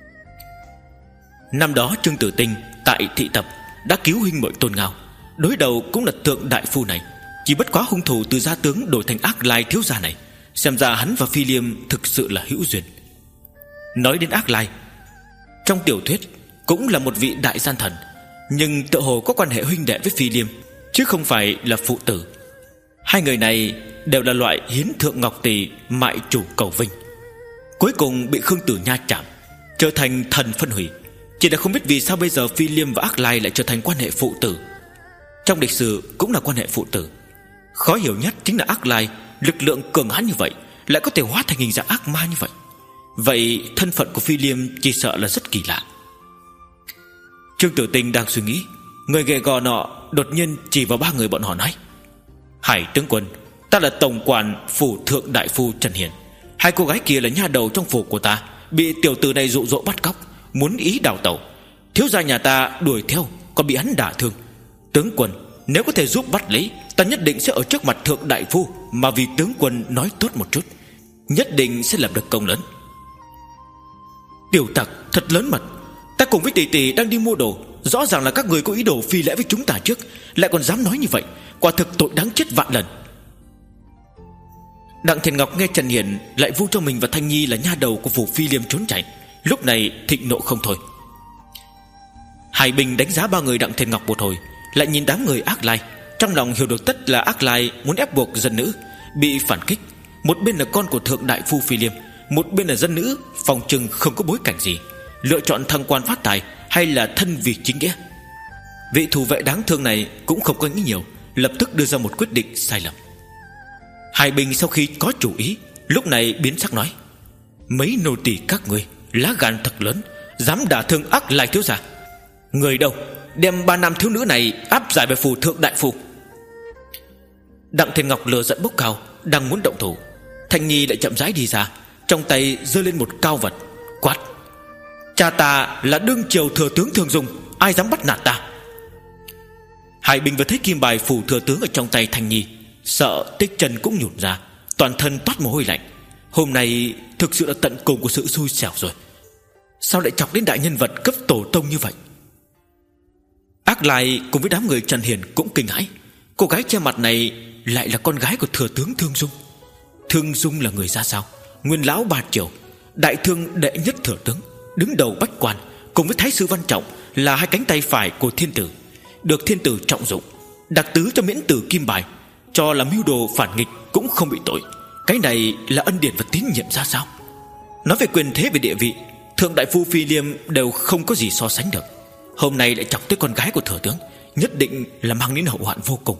Năm đó Trương Tử Tinh tại thị tập đã cứu huynh muội Tôn Ngao, đối đầu cũng là thượng đại phu này, chỉ bất quá hung thủ từ gia tướng đổi thành Ác Lai thiếu gia này, Xem ra hắn và Phi Liêm thực sự là hữu duyên. Nói đến Ác Lai, trong tiểu thuyết cũng là một vị đại gian thần, nhưng tựa hồ có quan hệ huynh đệ với Phi Liêm, chứ không phải là phụ tử. Hai người này đều là loại hiến thượng ngọc tỷ, mại chủ cầu vinh. Cuối cùng bị Khương Tử Nha chạm, trở thành thần phân hủy. Chỉ là không biết vì sao bây giờ Phi Liêm và Ác Lai lại trở thành quan hệ phụ tử. Trong lịch sử cũng là quan hệ phụ tử. Khó hiểu nhất chính là Ác Lai lực lượng cường hãn như vậy lại có thể hóa thành hình dạng ác ma như vậy. Vậy thân phận của Phi Liêm chỉ sợ là rất kỳ lạ. Trương Tử Tinh đang suy nghĩ, người gầy gò nọ đột nhiên chỉ vào ba người bọn họ nói: Hải tướng quân, ta là tổng quản phủ thượng đại phu Trần Hiền. Hai cô gái kia là nha đầu trong phủ của ta, bị tiểu tử này dụ dỗ bắt cóc, muốn ý đào tẩu. Thiếu gia nhà ta đuổi theo, còn bị hắn đả thương. Tướng quân, nếu có thể giúp bắt lấy, ta nhất định sẽ ở trước mặt thượng đại phu mà vì tướng quân nói tốt một chút, nhất định sẽ làm được công lớn. Tiểu tặc thật lớn mật. Ta cùng với tỷ tỷ đang đi mua đồ, rõ ràng là các người có ý đồ phi lễ với chúng ta trước, lại còn dám nói như vậy, quả thực tội đáng chết vạn lần. Đặng Thiền Ngọc nghe Trần Hiển lại vu cho mình và Thanh Nhi là nha đầu của phủ Phi Liêm trốn chạy, lúc này thịnh nộ không thôi. Hải Bình đánh giá ba người Đặng Thiền Ngọc một hồi, lại nhìn đám người Ác Lai, trong lòng hiểu được tất là Ác Lai muốn ép buộc dân nữ bị phản kích. Một bên là con của thượng đại phu Phi Liêm, một bên là dân nữ phòng trừng không có bối cảnh gì, lựa chọn thăng quan phát tài hay là thân vì chính nghĩa. Vị thủ vệ đáng thương này cũng không có nghĩ nhiều, lập tức đưa ra một quyết định sai lầm. Hải Bình sau khi có chủ ý, lúc này biến sắc nói: Mấy nô tỳ các ngươi lá gan thật lớn, dám đả thương Ác Lai thiếu gia. Người đâu, đem ba nam thiếu nữ này áp giải về phủ thượng đại phu. Đặng Thiên Ngọc lừa giận bốc cao, đang muốn động thủ, Thanh Nhi lại chậm rãi đi ra, trong tay giơ lên một cao vật, quát: Cha ta là đương triều thừa tướng Thương Dung, ai dám bắt nạt ta? Hải Bình vừa thấy kim bài phủ thừa tướng ở trong tay Thanh Nhi, sợ tích chân cũng nhũn ra, toàn thân toát mồ hôi lạnh. Hôm nay thực sự là tận cùng của sự xui xẻo rồi. Sao lại chọc đến đại nhân vật cấp tổ tông như vậy? Ác Lai cùng với đám người Trần Hiền cũng kinh hãi. Cô gái che mặt này lại là con gái của thừa tướng Thương Dung. Thương Dung là người ra sao? Nguyên lão ba triều, đại thương đệ nhất thừa tướng, đứng đầu bách quan, cùng với thái sư Văn Trọng là hai cánh tay phải của thiên tử, được thiên tử trọng dụng, đặc tứ cho miễn tử kim bài, cho là mưu đồ phản nghịch cũng không bị tội. Cái này là ân điển và tín nhiệm ra sao? Nói về quyền thế, về địa vị, thượng đại phu Phi Liêm đều không có gì so sánh được. Hôm nay lại chọc tới con gái của thừa tướng, nhất định là mang đến hậu hoạn vô cùng.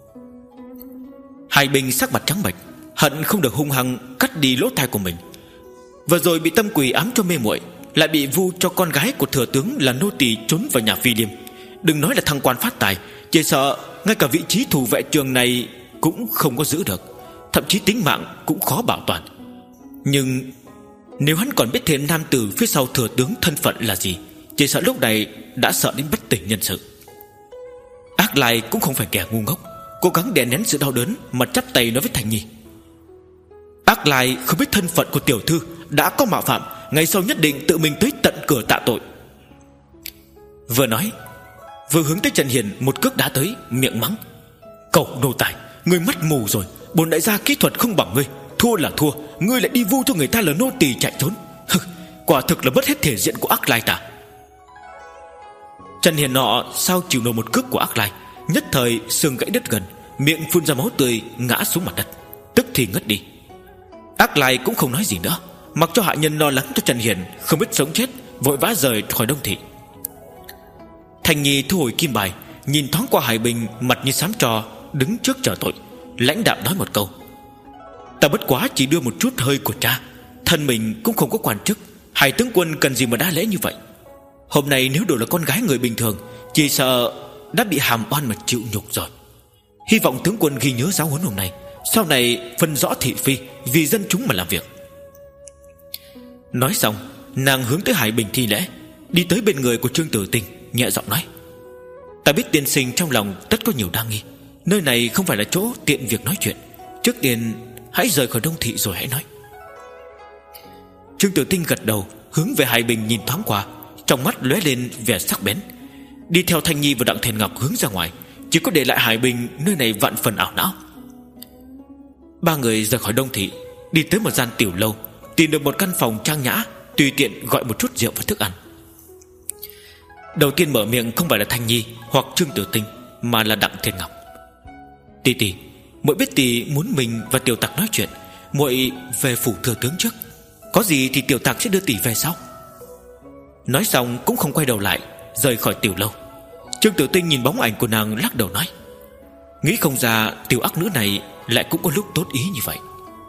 Hải Bình sắc mặt trắng bệch, hận không được hung hăng cắt đi lỗ tai của mình. Vừa rồi bị tâm quỷ ám cho mê muội, lại bị vu cho con gái của thừa tướng là nô tỳ trốn vào nhà Phi Liêm. Đừng nói là thăng quan phát tài, chỉ sợ ngay cả vị trí thủ vệ trường này cũng không có giữ được, thậm chí tính mạng cũng khó bảo toàn. Nhưng nếu hắn còn biết thêm nam tử phía sau thừa tướng thân phận là gì, chỉ sợ lúc này đã sợ đến bất tỉnh nhân sự. Ác Lai cũng không phải kẻ ngu ngốc, cố gắng đè nén sự đau đớn mà chắp tay nói với Thành Nhi: Ác Lai không biết thân phận của tiểu thư, đã có mạo phạm, ngày sau nhất định tự mình tới tận cửa tạ tội. Vừa nói vừa hướng tới Trần Hiền một cước đá tới, miệng mắng: Cẩu nô tài, ngươi mắt mù rồi, bổn đại gia kỹ thuật không bằng ngươi, thua là thua, ngươi lại đi vu cho người ta là nô tỳ chạy trốn. Quả thực là mất hết thể diện của Ác Lai ta. Trần Hiền nọ sao chịu nổi một cước của Ác Lai, nhất thời xương gãy đứt gần, miệng phun ra máu tươi, ngã xuống mặt đất, tức thì ngất đi. Ác Lai cũng không nói gì nữa, mặc cho hạ nhân lo lắng cho Trần Hiền không biết sống chết, vội vã rời khỏi Đông Thị. Thành Nhi thu hồi kim bài, nhìn thoáng qua Hải Bình mặt như sám trò, đứng trước chờ tội, lãnh đạm nói một câu: Ta bất quá chỉ đưa một chút hơi của cha, thân mình cũng không có quan chức, Hải tướng quân cần gì mà đa lễ như vậy. Hôm nay nếu đổi là con gái người bình thường, chỉ sợ đã bị hàm oan mà chịu nhục rồi. Hy vọng tướng quân ghi nhớ giáo huấn hôm nay, sau này phân rõ thị phi, vì dân chúng mà làm việc. Nói xong, nàng hướng tới Hải Bình thi lễ, đi tới bên người của Trương Tử Tinh, nhẹ giọng nói: Ta biết tiên sinh trong lòng tất có nhiều đa nghi, nơi này không phải là chỗ tiện việc nói chuyện, trước tiên hãy rời khỏi Đông Thị rồi hãy nói. Trương Tử Tinh gật đầu, hướng về Hải Bình nhìn thoáng qua, trong mắt lóe lên vẻ sắc bén, đi theo Thanh Nhi và Đặng Thiền Ngọc hướng ra ngoài, chỉ có để lại Hải Bình nơi này vạn phần ảo não. Ba người rời khỏi Đông Thị, đi tới một gian tiểu lâu, tìm được một căn phòng trang nhã, tùy tiện gọi một chút rượu và thức ăn. Đầu tiên mở miệng không phải là Thanh Nhi hoặc Trương Tử Tinh, mà là Đặng Thiên Ngọc. Tỷ tỷ, muội biết tỷ muốn mình và tiểu tặc nói chuyện, muội về phủ thừa tướng trước, có gì thì tiểu tặc sẽ đưa tỷ về sau. Nói xong cũng không quay đầu lại, rời khỏi tiểu lâu. Trương Tử Tinh nhìn bóng ảnh của nàng, lắc đầu nói: nghĩ không ra tiểu ác nữ này lại cũng có lúc tốt ý như vậy.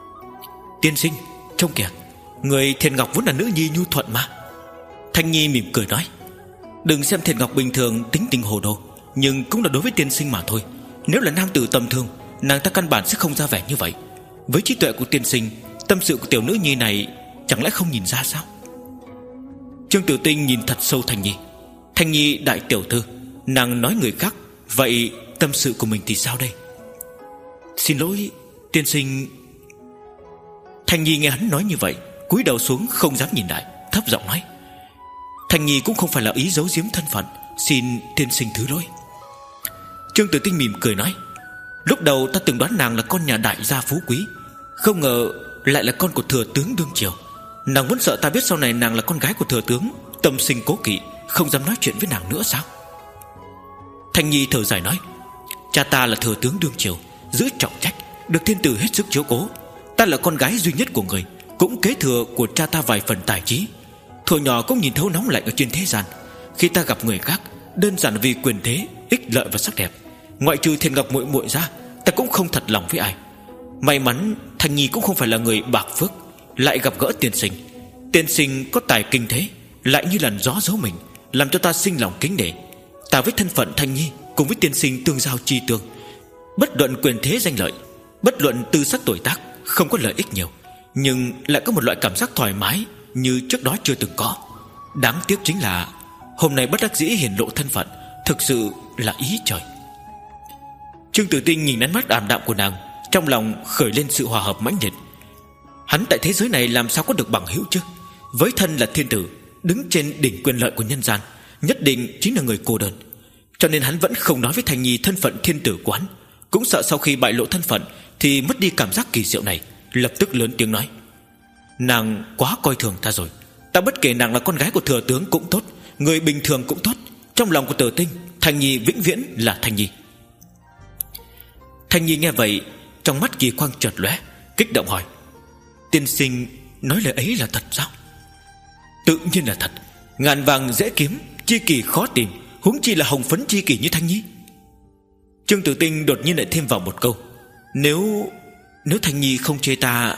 Tiên sinh, trông kìa, người Thiền Ngọc vốn là nữ nhi nhu thuận mà. Thanh Nhi mỉm cười nói: đừng xem Thiền Ngọc bình thường tính tình hồ đồ, nhưng cũng là đối với tiên sinh mà thôi. Nếu là nam tử tầm thường, nàng ta căn bản sẽ không ra vẻ như vậy. Với trí tuệ của tiên sinh, tâm sự của tiểu nữ nhi này chẳng lẽ không nhìn ra sao? Trương Tử Tinh nhìn thật sâu Thanh Nhi. Thanh Nhi đại tiểu thư, nàng nói người khác, vậy tâm sự của mình thì sao đây? Xin lỗi tiên sinh. Thanh Nhi nghe hắn nói như vậy, cúi đầu xuống không dám nhìn lại, thấp giọng nói: Thanh Nhi cũng không phải là ý giấu giếm thân phận, xin tiên sinh thứ lỗi. Trương Tử Tinh mỉm cười nói: lúc đầu ta từng đoán nàng là con nhà đại gia phú quý, không ngờ lại là con của thừa tướng đương triều. Nàng vẫn sợ ta biết sau này nàng là con gái của thừa tướng, tâm sinh cố kỵ, không dám nói chuyện với nàng nữa sao? Thanh Nhi thở dài nói: cha ta là thừa tướng đương triều, giữ trọng trách, được thiên tử hết sức chiếu cố. Ta là con gái duy nhất của người, cũng kế thừa của cha ta vài phần tài trí. Thuở nhỏ cũng nhìn thấu nóng lạnh ở trên thế gian. Khi ta gặp người khác, đơn giản vì quyền thế, ích lợi và sắc đẹp, ngoại trừ Thiên Ngọc muội muội ra, ta cũng không thật lòng với ai. May mắn Thanh Nhi cũng không phải là người bạc phước, lại gặp gỡ tiên sinh. Tiên sinh có tài kinh thế, lại như làn gió giấu mình, làm cho ta sinh lòng kính nể. Ta với thân phận Thanh Nhi cùng với tiên sinh tương giao chi tương, bất luận quyền thế danh lợi, bất luận tư sắc tuổi tác, không có lợi ích nhiều, nhưng lại có một loại cảm giác thoải mái như trước đó chưa từng có. Đáng tiếc chính là hôm nay bất đắc dĩ hiển lộ thân phận, thực sự là ý trời. Trương Tử Tinh nhìn ánh mắt ảm đạm của nàng, trong lòng khởi lên sự hòa hợp mãnh liệt. Hắn tại thế giới này làm sao có được bằng hữu chứ? Với thân là thiên tử, đứng trên đỉnh quyền lợi của nhân gian, nhất định chính là người cô đơn. Cho nên hắn vẫn không nói với Thanh Nhi thân phận thiên tử của hắn, cũng sợ sau khi bại lộ thân phận thì mất đi cảm giác kỳ diệu này, lập tức lớn tiếng nói: nàng quá coi thường ta rồi. Ta bất kể nàng là con gái của thừa tướng cũng tốt, người bình thường cũng tốt, trong lòng của Tử Tinh, Thanh Nhi vĩnh viễn là Thanh Nhi. Thanh Nhi nghe vậy, trong mắt kỳ quang chợt lóe, kích động hỏi: tiên sinh nói lời ấy là thật sao? Tự nhiên là thật. Ngàn vàng dễ kiếm, chi kỷ khó tìm, huống chi là hồng phấn chi kỷ như Thanh Nhi. Trương Tử Tinh đột nhiên lại thêm vào một câu: Nếu Nếu Thanh Nhi không chê ta.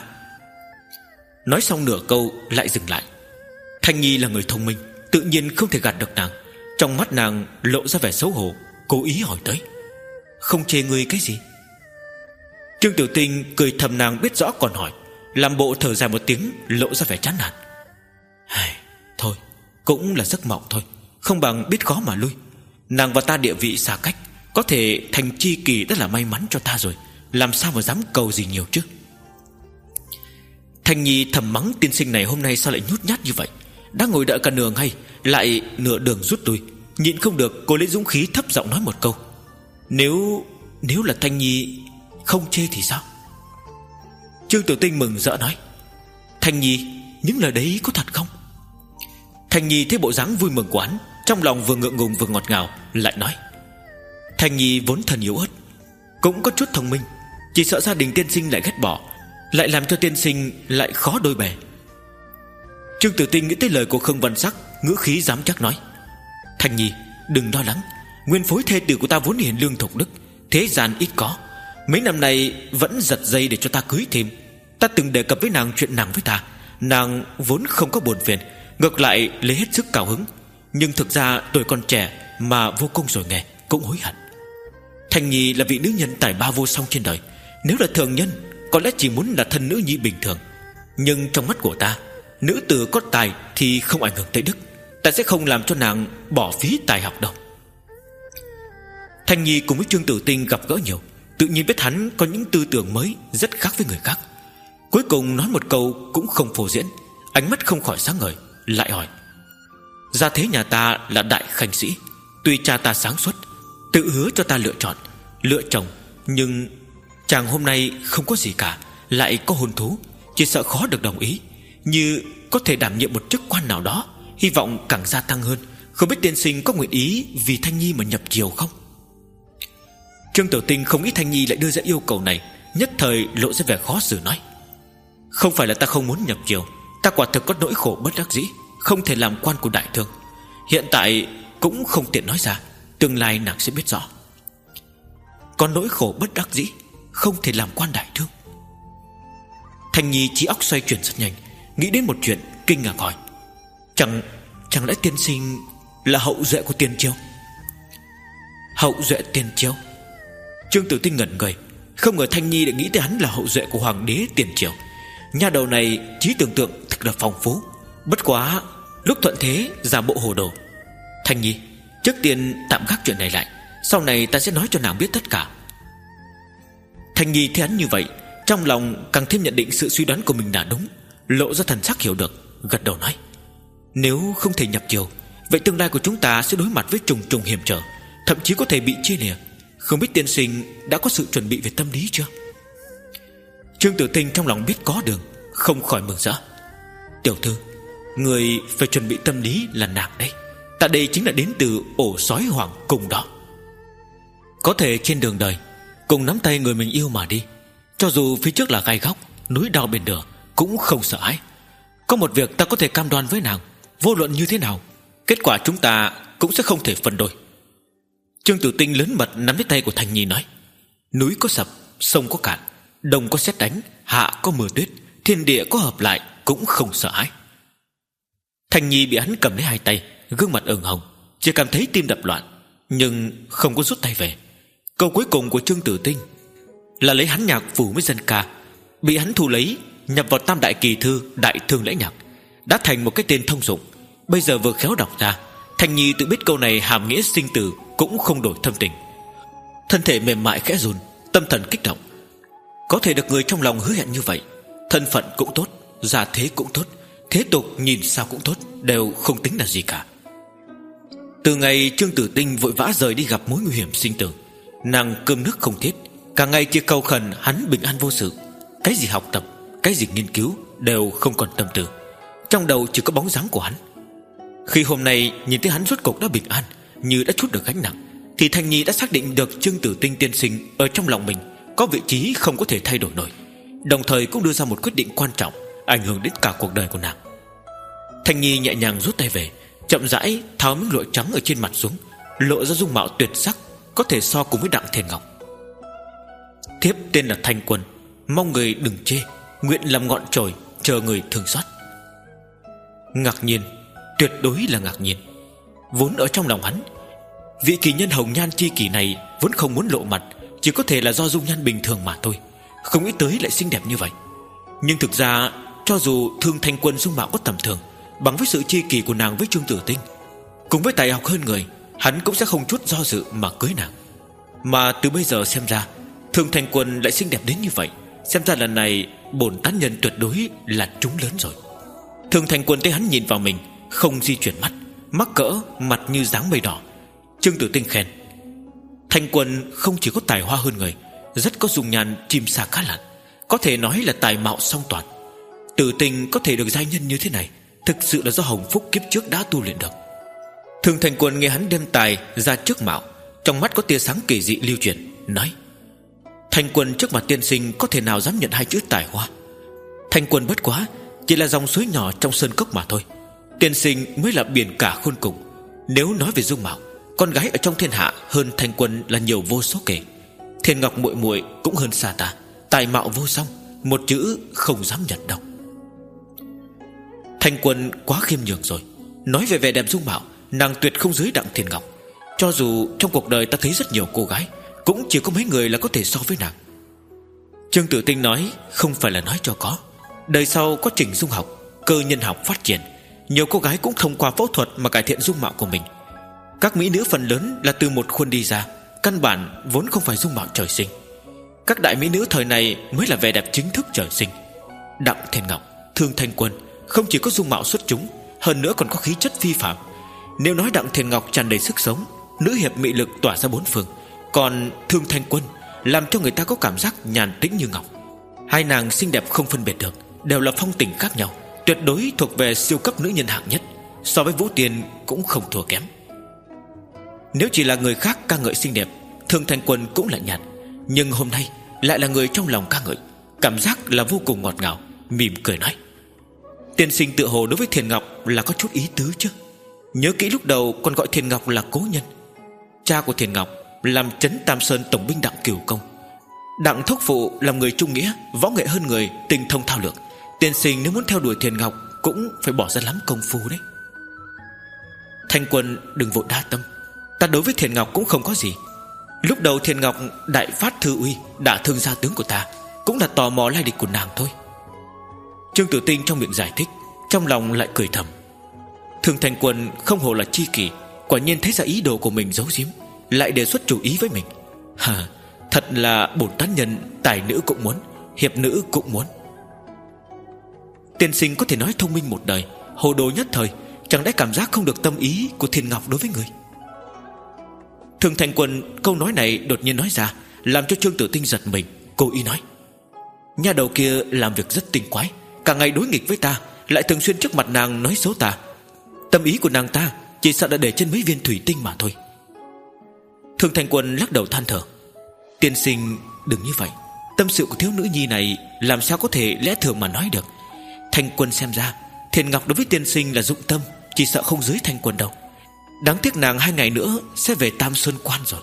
Nói xong nửa câu lại dừng lại. Thanh Nhi là người thông minh, tự nhiên không thể gạt được nàng. Trong mắt nàng lộ ra vẻ xấu hổ, cố ý hỏi tới: không chê ngươi cái gì? Trương Tử Tinh cười thầm, nàng biết rõ còn hỏi, làm bộ thở dài một tiếng, lộ ra vẻ chán nản. Thôi, cũng là giấc mộng thôi, không bằng biết khó mà lui. Nàng và ta địa vị xa cách, có thể thành chi kỷ đã là may mắn cho ta rồi, làm sao mà dám cầu gì nhiều chứ. Thanh Nhi thầm mắng tiên sinh này hôm nay sao lại nhút nhát như vậy. Đã ngồi đợi cả nửa ngày, lại nửa đường rút lui. Nhịn không được, cô lấy dũng khí thấp giọng nói một câu: Nếu Nếu là Thanh Nhi không chê thì sao? Trương Tử Tinh mừng rỡ nói: Thanh Nhi, những lời đấy có thật không? Thanh Nhi thấy bộ dáng vui mừng của hắn, trong lòng vừa ngượng ngùng vừa ngọt ngào, lại nói: Thanh Nhi vốn thần yếu ớt, cũng có chút thông minh, chỉ sợ gia đình tiên sinh lại ghét bỏ, lại làm cho tiên sinh lại khó đôi bè. Trương Tử Tinh nghĩ tới lời của Khương Văn Sắc, ngữ khí dám chắc nói: Thanh Nhi đừng lo lắng, nguyên phối thê tử của ta vốn hiền lương thục đức, thế gian ít có, mấy năm nay vẫn giật dây để cho ta cưới thêm. Ta từng đề cập với nàng chuyện nàng với ta, nàng vốn không có buồn phiền, ngược lại lấy hết sức cao hứng. Nhưng thực ra tuổi còn trẻ mà vô công rồi nghề, cũng hối hận. Thanh Nhi là vị nữ nhân tài ba vô song trên đời, nếu là thường nhân có lẽ chỉ muốn là thân nữ nhi bình thường. Nhưng trong mắt của ta, nữ tử có tài thì không ảnh hưởng tới đức, ta sẽ không làm cho nàng bỏ phí tài học đâu. Thanh Nhi cùng với Trương Tử Tinh gặp gỡ nhiều, tự nhiên biết hắn có những tư tưởng mới rất khác với người khác. Cuối cùng nói một câu cũng không phô diễn, ánh mắt không khỏi sáng ngời, lại hỏi: Gia thế nhà ta là đại khanh sĩ, tuy cha ta sáng suốt, tự hứa cho ta lựa chọn, lựa chồng, nhưng chàng hôm nay không có gì cả, lại có hôn thú, chỉ sợ khó được đồng ý. Như có thể đảm nhiệm một chức quan nào đó, hy vọng càng gia tăng hơn. Không biết tiên sinh có nguyện ý vì Thanh Nhi mà nhập triều không? Trương Tiểu Tinh không nghĩ Thanh Nhi lại đưa ra yêu cầu này, nhất thời lộ ra vẻ khó xử nói: Không phải là ta không muốn nhập triều, ta quả thực có nỗi khổ bất đắc dĩ, không thể làm quan của đại thương. Hiện tại cũng không tiện nói ra, tương lai nàng sẽ biết rõ. Có nỗi khổ bất đắc dĩ, không thể làm quan đại thương. Thanh Nhi trí óc xoay chuyển rất nhanh, nghĩ đến một chuyện, kinh ngạc hỏi: Chẳng chẳng lẽ tiên sinh là hậu duệ của Tiền Triều? Hậu duệ Tiền Triều? Trương Tử Tinh ngẩn người, không ngờ Thanh Nhi lại nghĩ tới hắn là hậu duệ của hoàng đế Tiền Triều. Nhà đầu này trí tưởng tượng thực là phong phú. Bất quá lúc thuận thế giả bộ hồ đồ. Thanh Nhi, trước tiên tạm gác chuyện này lại, sau này ta sẽ nói cho nàng biết tất cả. Thanh Nhi thấy hắn như vậy, trong lòng càng thêm nhận định sự suy đoán của mình là đúng, lộ ra thần sắc hiểu được, gật đầu nói: Nếu không thể nhập triều, vậy tương lai của chúng ta sẽ đối mặt với trùng trùng hiểm trở, thậm chí có thể bị chia lìa. Không biết tiên sinh đã có sự chuẩn bị về tâm lý chưa? Trương Tử Tinh trong lòng biết có đường, không khỏi mừng rỡ: Tiểu thư, người phải chuẩn bị tâm lý là nàng đấy. Ta đây chính là đến từ ổ sói hoàng cung đó. Có thể trên đường đời cùng nắm tay người mình yêu mà đi, cho dù phía trước là gai góc, núi đao biển lửa, cũng không sợ hãi. Có một việc ta có thể cam đoan với nàng, vô luận như thế nào, kết quả chúng ta cũng sẽ không thể phân đôi. Trương Tử Tinh lớn mật nắm lấy tay của Thanh Nhi nói: Núi có sập, sông có cạn, đông có sét đánh, hạ có mưa tuyết, thiên địa có hợp lại, cũng không sợ hãi. Thanh Nhi bị hắn cầm lấy hai tay, gương mặt ửng hồng, chỉ cảm thấy tim đập loạn, nhưng không có rút tay về. Câu cuối cùng của Trương Tử Tinh là lấy hắn nhạc phủ với dân ca, bị hắn thu lấy, nhập vào tam đại kỳ thư đại thương lễ nhạc, đã thành một cái tên thông dụng. Bây giờ vừa khéo đọc ra, Thanh Nhi tự biết câu này hàm nghĩa sinh tử cũng không đổi thâm tình. Thân thể mềm mại khẽ run, tâm thần kích động. Có thể được người trong lòng hứa hẹn như vậy, thân phận cũng tốt, gia thế cũng tốt, thế tục nhìn sao cũng tốt, đều không tính là gì cả. Từ ngày Trương Tử Tinh vội vã rời đi gặp mối nguy hiểm sinh tử, nàng cơm nước không thiết, cả ngày chỉ cầu khẩn hắn bình an vô sự. Cái gì học tập, cái gì nghiên cứu đều không còn tâm tư, trong đầu chỉ có bóng dáng của hắn. Khi hôm nay nhìn thấy hắn rốt cục đã bình an, như đã trút được gánh nặng, thì Thanh Nhi đã xác định được Trương Tử Tinh tiên sinh ở trong lòng mình có vị trí không có thể thay đổi nổi, đồng thời cũng đưa ra một quyết định quan trọng ảnh hưởng đến cả cuộc đời của nàng. Thanh Nhi nhẹ nhàng rút tay về, chậm rãi tháo miếng lụa trắng ở trên mặt xuống, lộ ra dung mạo tuyệt sắc, có thể so cùng với Đặng Thiên Ngọc. Thiếp tên là Thanh Quân, mong người đừng chê, nguyện làm ngọn chổi chờ người thương xót. Ngạc nhiên, tuyệt đối là ngạc nhiên. Vốn ở trong lòng hắn, vị kỳ nhân hồng nhan chi kỷ này vốn không muốn lộ mặt, chỉ có thể là do dung nhan bình thường mà thôi, không nghĩ tới lại xinh đẹp như vậy. Nhưng thực ra cho dù Thương Thanh Quân dung mạo có tầm thường, bằng với sự chi kỷ của nàng với Trương Tử Tinh, cùng với tài học hơn người, hắn cũng sẽ không chút do dự mà cưới nàng. Mà từ bây giờ xem ra, Thương Thanh Quân lại xinh đẹp đến như vậy, xem ra lần này bổn tán nhân tuyệt đối là trúng lớn rồi. Thương Thanh Quân thấy hắn nhìn vào mình, không di chuyển mắt, mắc cỡ, mặt như dáng mây đỏ. Trương Tử Tinh khen: Thanh Quân không chỉ có tài hoa hơn người, rất có dung nhan chim sa cá lặn, có thể nói là tài mạo song toàn. Tử Tinh có thể được giai nhân như thế này, thực sự là do hồng phúc kiếp trước đã tu luyện được. Thương Thanh Quân nghe hắn đem tài ra trước mạo, trong mắt có tia sáng kỳ dị lưu chuyển, nói: Thanh Quân trước mặt tiên sinh có thể nào dám nhận hai chữ tài hoa. Thanh Quân bất quá chỉ là dòng suối nhỏ trong sơn cốc mà thôi, tiên sinh mới là biển cả khôn cùng. Nếu nói về dung mạo, con gái ở trong thiên hạ hơn Thanh Quân là nhiều vô số kể. Thiên Ngọc muội muội cũng hơn xa ta, tài mạo vô song, một chữ không dám nhận đâu. Thanh Quân quá khiêm nhường rồi. Nói về vẻ đẹp dung mạo, nàng tuyệt không dưới Đặng Thiên Ngọc. Cho dù trong cuộc đời ta thấy rất nhiều cô gái, cũng chỉ có mấy người là có thể so với nàng. Trương Tử Tinh nói không phải là nói cho có. Đời sau có chỉnh dung học, cơ nhân học phát triển, nhiều cô gái cũng thông qua phẫu thuật mà cải thiện dung mạo của mình. Các mỹ nữ phần lớn là từ một khuôn đi ra, căn bản vốn không phải dung mạo trời sinh. Các đại mỹ nữ thời này mới là vẻ đẹp chính thức trời sinh. Đặng Thiên Ngọc, Thương Thanh Quân không chỉ có dung mạo xuất chúng, hơn nữa còn có khí chất phi phàm. Nếu nói Đặng Thiên Ngọc tràn đầy sức sống, nữ hiệp mị lực tỏa ra bốn phương, còn Thương Thanh Quân làm cho người ta có cảm giác nhàn tĩnh như ngọc. Hai nàng xinh đẹp không phân biệt được, đều là phong tình khác nhau, tuyệt đối thuộc về siêu cấp nữ nhân hạng nhất, so với Vũ Tiên cũng không thua kém. Nếu chỉ là người khác ca ngợi xinh đẹp, Thương Thanh Quân cũng lạnh nhạt, nhưng hôm nay lại là người trong lòng ca ngợi, cảm giác là vô cùng ngọt ngào, mỉm cười nói: Tiên sinh tự hồ đối với Thiền Ngọc là có chút ý tứ chứ? Nhớ kỹ lúc đầu còn gọi Thiền Ngọc là cố nhân. Cha của Thiền Ngọc làm trấn Tam Sơn tổng binh Đặng Cửu Công, Đặng thúc phụ làm người trung nghĩa, võ nghệ hơn người, tinh thông thao lược. Tiên sinh nếu muốn theo đuổi Thiền Ngọc cũng phải bỏ ra lắm công phu đấy. Thanh Quân đừng vội đa tâm, ta đối với Thiền Ngọc cũng không có gì. Lúc đầu Thiền Ngọc đại phát thư uy, đả thương gia tướng của ta, cũng là tò mò lai lịch của nàng thôi. Trương Tử Tinh trong miệng giải thích, trong lòng lại cười thầm. Thương Thanh Quân không hổ là chi kỷ, quả nhiên thấy ra ý đồ của mình giấu giếm, lại đề xuất chủ ý với mình. Hà, thật là bổn tán nhân, tài nữ cũng muốn, hiệp nữ cũng muốn. Tiên sinh có thể nói thông minh một đời, hồ đồ nhất thời, chẳng lẽ cảm giác không được tâm ý của Thiên Ngọc đối với người? Thương Thanh Quân câu nói này đột nhiên nói ra, làm cho Trương Tử Tinh giật mình. Cô ý nói: nhà đầu kia làm việc rất tinh quái, cả ngày đối nghịch với ta, lại thường xuyên trước mặt nàng nói xấu ta. Tâm ý của nàng ta chỉ sợ đã để trên mấy viên thủy tinh mà thôi. Thương Thanh Quân lắc đầu than thở: tiên sinh đừng như vậy, tâm sự của thiếu nữ nhi này làm sao có thể lẽ thường mà nói được. Thanh Quân xem ra Thiền Ngọc đối với tiên sinh là dụng tâm, chỉ sợ không dưới Thanh Quân đâu. Đáng tiếc nàng hai ngày nữa sẽ về Tam Xuân Quan rồi.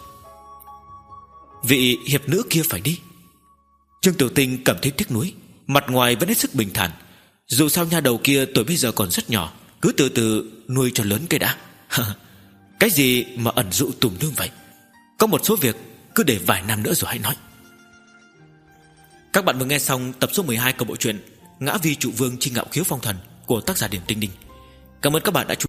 Vị hiệp nữ kia phải đi. Trương Tiểu Tinh cảm thấy tiếc nuối, mặt ngoài vẫn hết sức bình thản. Dù sao nha đầu kia tuổi bây giờ còn rất nhỏ, cứ từ từ nuôi cho lớn cái đã. Cái gì mà ẩn dụ tùm lum vậy? Có một số việc cứ để vài năm nữa rồi hãy nói. Các bạn vừa nghe xong tập số mười hai của bộ truyện Ngã Vi Trụ Vương Chi Ngạo Khiếu Phong Thần của tác giả Điền Tinh Đinh. Cảm ơn các bạn đã chú